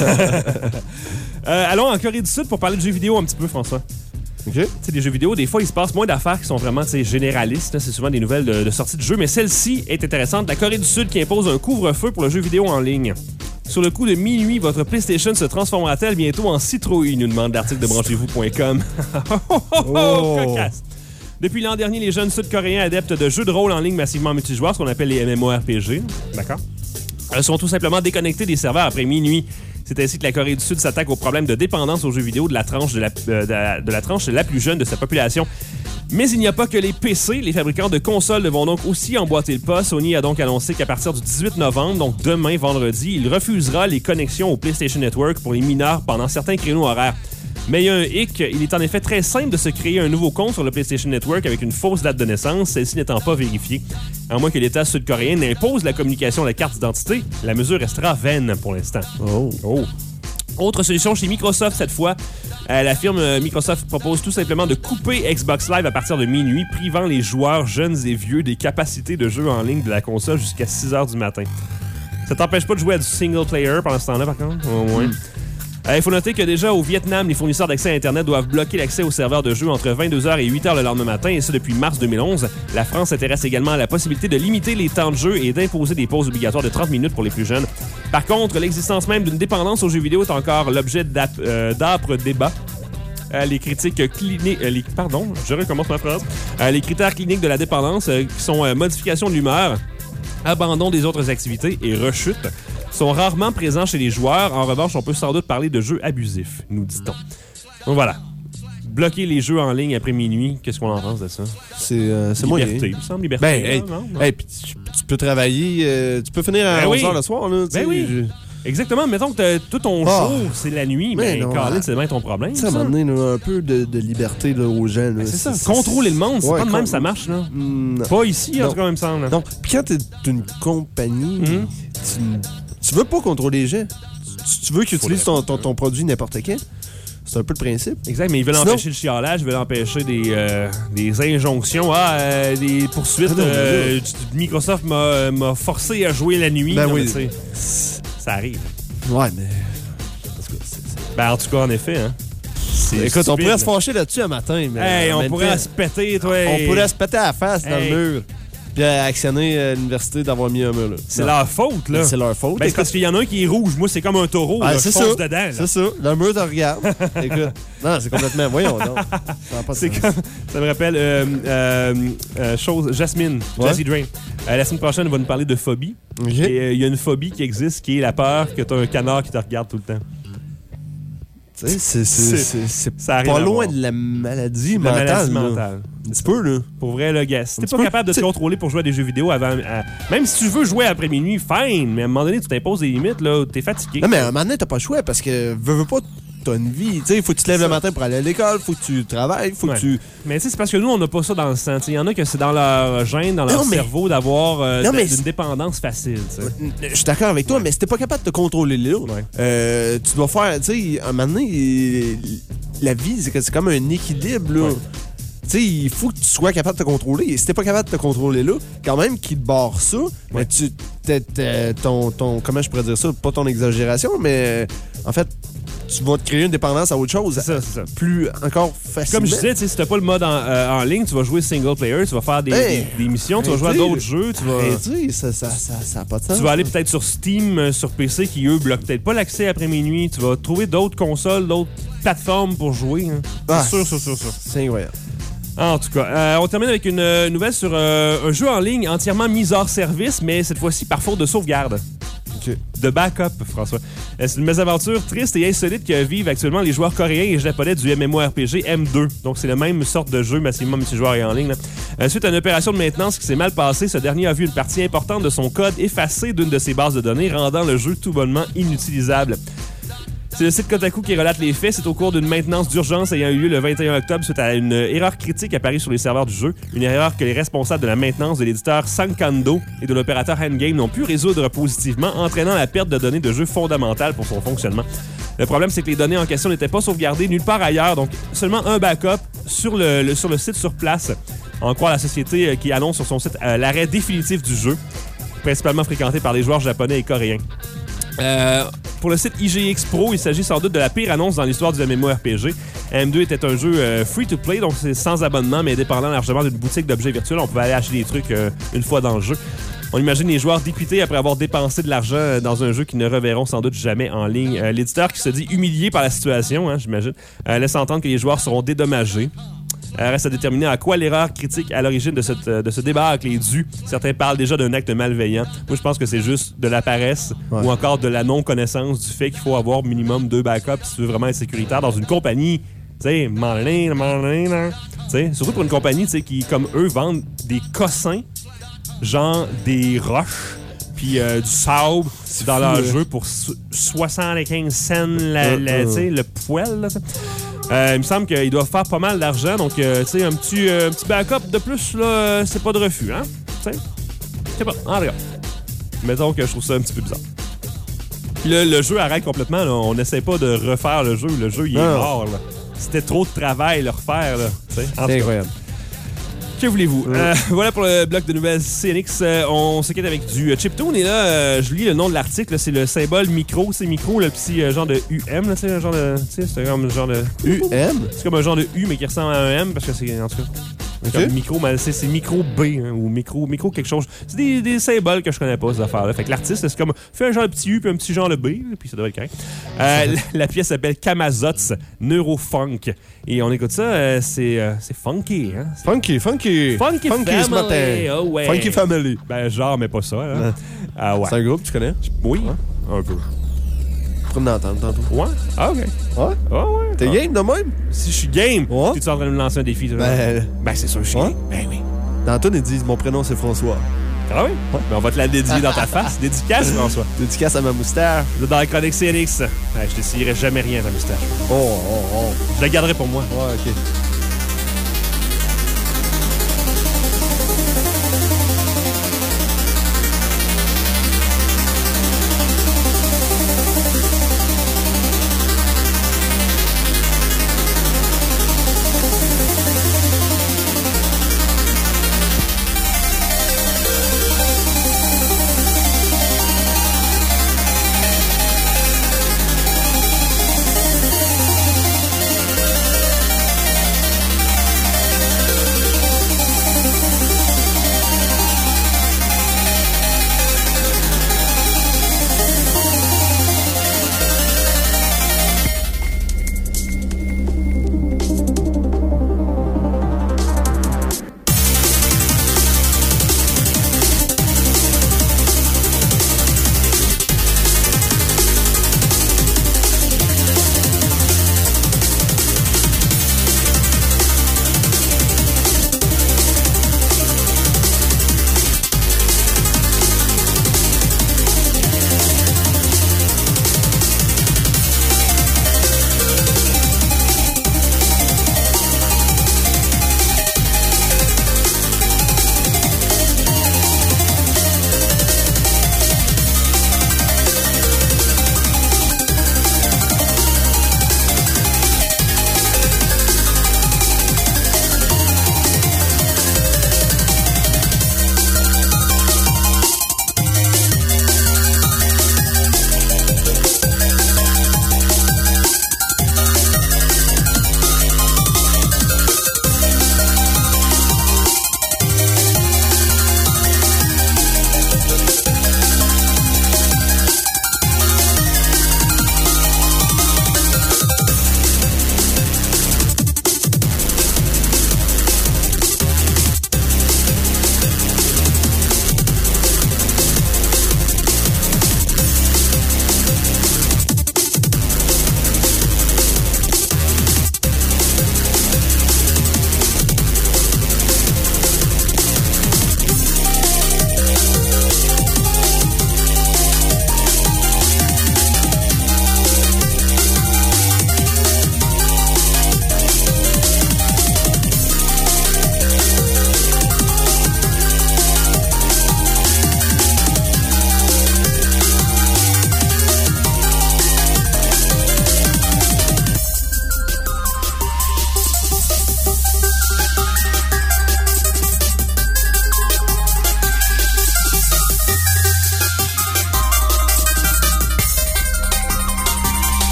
Allons en Corée du Sud pour parler de jeux vidéo un petit peu, François. OK. Tu sais, des jeux vidéo, des fois, il se passe moins d'affaires qui sont vraiment généralistes. Là. C'est souvent des nouvelles de sortie de jeux, mais celle-ci est intéressante. La Corée du Sud qui impose un couvre-feu pour le jeu vidéo en ligne. Sur le coup de minuit, votre PlayStation se transformera-t-elle bientôt en citrouille, nous demande l'article de branchez-vous.com. Cocasse. Depuis l'an dernier, les jeunes Sud-Coréens adeptes de jeux de rôle en ligne massivement multijoueurs, ce qu'on appelle les MMORPG, d'accord, sont tout simplement déconnectés des serveurs après minuit. C'est ainsi que la Corée du Sud s'attaque au problème de dépendance aux jeux vidéo de la tranche la tranche la plus jeune de sa population. Mais il n'y a pas que les PC. Les fabricants de consoles vont donc aussi emboîter le pas. Sony a donc annoncé qu'à partir du 18 novembre, donc demain, vendredi, il refusera les connexions au PlayStation Network pour les mineurs pendant certains créneaux horaires. Mais il y a un hic. Il est en effet très simple de se créer un nouveau compte sur le PlayStation Network avec une fausse date de naissance, celle-ci n'étant pas vérifiée. À moins que l'État sud-coréen n'impose la communication de la carte d'identité, la mesure restera vaine pour l'instant. Oh. Autre solution chez Microsoft cette fois. La firme Microsoft propose tout simplement de couper Xbox Live à partir de minuit, privant les joueurs jeunes et vieux des capacités de jeu en ligne de la console jusqu'à 6 h du matin. Ça t'empêche pas de jouer à du single player pendant ce temps-là, par contre? Au moins. Il faut noter que déjà au Vietnam, les fournisseurs d'accès à Internet doivent bloquer l'accès aux serveurs de jeu entre 22h et 8h le lendemain matin, et ça depuis mars 2011. La France s'intéresse également à la possibilité de limiter les temps de jeu et d'imposer des pauses obligatoires de 30 minutes pour les plus jeunes. Par contre, l'existence même d'une dépendance aux jeux vidéo est encore l'objet d'âpres débats. Les critiques cliniques... je recommence ma phrase. Les critères cliniques de la dépendance, qui sont modification de l'humeur, abandon des autres activités et rechute, sont rarement présents chez les joueurs. En revanche, on peut sans doute parler de jeux abusifs, nous dit-on. Donc voilà. Bloquer les jeux en ligne après minuit, qu'est-ce qu'on en pense de ça? C'est moyen. Liberté, il me semble, liberté. Tu peux travailler, tu peux finir à 11h le soir. Là, Exactement. Mettons que tout ton jour, c'est la nuit, mais Colin, c'est bien ton problème. Ça m'a donné un peu de liberté là, aux gens. Là. C'est ça. Contrôler le monde, c'est pas de même ça marche. Là. Pas ici, en tout cas, il me semble. Donc, puis quand t'es une compagnie, tu veux pas contrôler les gens. Tu veux qu'ils utilisent ton produit n'importe quand. C'est un peu le principe. Exact, mais ils veulent empêcher le chialage, ils veulent empêcher des injonctions. Des poursuites. Microsoft m'a forcé à jouer la nuit. Ben oui. Ça arrive. Ouais, mais... En tout cas, en effet, hein. Écoute, on pourrait se fâcher là-dessus un matin, mais... on pourrait se péter, toi. On pourrait se péter à la face dans le mur. Puis actionner l'université d'avoir mis un mur, là. C'est leur faute, là. C'est leur faute. C'est parce qu'il y en a un qui est rouge. Moi, c'est comme un taureau. Là, c'est je fonce dedans. Là. C'est ça. Le mur te regarde. Écoute. Non, c'est complètement... Voyons donc. Ça me rappelle Jasmine, Jazzy Drain. La semaine prochaine, elle va nous parler de phobie. Okay. Et il y a une phobie qui existe, qui est la peur que tu as un canard qui te regarde tout le temps. C'est pas loin de la maladie mentale. La maladie mentale. Un petit peu, là. Pour vrai, le gars. Si t'es pas capable de te contrôler pour jouer à des jeux vidéo avant... même si tu veux jouer après minuit, fine. Mais à un moment donné, tu t'imposes des limites, là. T'es fatigué. Non, mais à un moment donné, t'as pas le choix parce que veux pas... T'as une vie, tu sais, faut que tu te lèves le matin pour aller à l'école, faut que tu travailles, faut que tu... Mais tu sais, c'est parce que nous, on n'a pas ça dans le sang. Il y en a que c'est dans leur gène, dans leur cerveau, d'avoir une dépendance facile. Je suis d'accord avec toi, mais si t'es pas capable de te contrôler là, tu dois faire, tu sais, à un moment donné, la vie, c'est comme un équilibre, là. Tu sais, il faut que tu sois capable de te contrôler. Et si t'es pas capable de te contrôler là, quand même qu'il te barre ça, mais comment je pourrais dire ça? Pas ton exagération, mais en fait... Tu vas te créer une dépendance à autre chose. C'est ça. Plus encore facilement. Comme je disais, si t'as pas le mode en ligne, tu vas jouer single player, tu vas faire des missions, tu vas jouer à d'autres jeux. Tu vas... ça a pas de sens. Tu vas aller peut-être sur Steam, sur PC, qui eux bloquent peut-être pas l'accès après minuit. Tu vas trouver d'autres consoles, d'autres plateformes pour jouer. Hein. C'est sûr. C'est incroyable. En tout cas, on termine avec une nouvelle sur un jeu en ligne entièrement mis hors service, mais cette fois-ci par faute de sauvegarde. De backup, François. C'est une mésaventure triste et insolite que vivent actuellement les joueurs coréens et japonais du MMORPG M2. Donc, c'est la même sorte de jeu, massivement multijoueur et en ligne. Suite à une opération de maintenance qui s'est mal passée, ce dernier a vu une partie importante de son code effacée d'une de ses bases de données, rendant le jeu tout bonnement inutilisable. C'est le site Kotaku qui relate les faits. C'est au cours d'une maintenance d'urgence ayant eu lieu le 21 octobre suite à une erreur critique apparue sur les serveurs du jeu. Une erreur que les responsables de la maintenance de l'éditeur Sankando et de l'opérateur Endgame n'ont pu résoudre positivement, entraînant la perte de données de jeu fondamentale pour son fonctionnement. Le problème, c'est que les données en question n'étaient pas sauvegardées nulle part ailleurs, donc seulement un backup sur le site sur place. En croire la société qui annonce sur son site l'arrêt définitif du jeu, principalement fréquenté par les joueurs japonais et coréens. Pour le site IGX Pro, il s'agit sans doute de la pire annonce dans l'histoire du MMORPG. M2 était un jeu free-to-play, donc c'est sans abonnement, mais dépendant largement d'une boutique d'objets virtuels. On pouvait aller acheter des trucs une fois dans le jeu. On imagine les joueurs dépités après avoir dépensé de l'argent dans un jeu qu'ils ne reverront sans doute jamais en ligne. L'éditeur qui se dit humilié par la situation, j'imagine, laisse entendre que les joueurs seront dédommagés. Reste à déterminer à quoi l'erreur critique à l'origine de ce débâcle est due. Certains parlent déjà d'un acte malveillant. Moi, je pense que c'est juste de la paresse ou encore de la non-connaissance du fait qu'il faut avoir minimum 2 backups si tu veux vraiment être sécuritaire dans une compagnie. Tu sais, surtout pour une compagnie qui, comme eux, vendent des cossins, genre des roches, puis du sable dans leur jeu pour 75 cents le poêle. Là, il me semble qu'ils doivent faire pas mal d'argent, donc un petit backup de plus, là, c'est pas de refus, hein? Je sais pas, en regarde. Mettons que je trouve ça un petit peu bizarre. Puis là, le jeu arrête complètement, là. On n'essaie pas de refaire le jeu il est mort, là. C'était trop de travail le refaire, là. C'est incroyable. Que voulez-vous? Voilà pour le bloc de nouvelles CNX. On se quitte avec du chiptune. Et là, je lis le nom de l'article. Là, c'est le symbole micro. C'est micro, le petit genre de UM. C'est un genre de. C'est comme un genre de. UM? C'est comme un genre de U, mais qui ressemble à un M. Parce que c'est. En tout cas. Comme micro, mais c'est micro B, ou micro quelque chose. C'est des symboles que je connais pas, ces affaires-là. Fait que l'artiste, c'est comme, fait un genre de petit U puis un petit genre de B, puis ça doit être correct. La pièce s'appelle Kamazots Neurofunk. Et on écoute ça, c'est funky, hein? Funky Family. ce matin. Oh ouais. Funky Family. Ben, genre, mais pas ça, hein? Ah ouais. C'est un groupe, tu connais? Oui, un peu. Pour d'entendre tantôt. Ouais? Ah, OK. Ouais? Ah ouais. T'es game de même? Si je suis game, ouais. Tu es en train de me lancer un défi? Ben c'est sûr, je suis game. Ben oui. Dans toi, ils disent mon prénom, c'est François. Ah oui? Ouais. Ben, on va te la dédier dans ta face. Dédicace, François. Dédicace à ma moustache. Dans la chronique CNX. Je t'essayerai jamais rien, ta moustache. Oh. Je la garderai pour moi. Ouais, OK.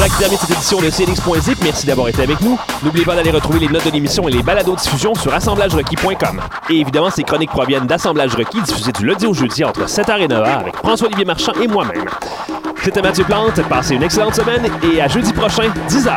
voilà qui termine cette édition de CLX.zip. Merci d'avoir été avec nous. N'oubliez pas d'aller retrouver les notes de l'émission et les balados diffusion sur assemblagerequis.com. Et évidemment, ces chroniques proviennent d'Assemblage Requis, diffusées du lundi au jeudi entre 7h et 9h avec François-Olivier Marchand et moi-même. C'était Mathieu Plante. Passez une excellente semaine et à jeudi prochain, 10h.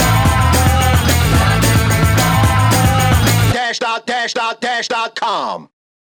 Dash.com.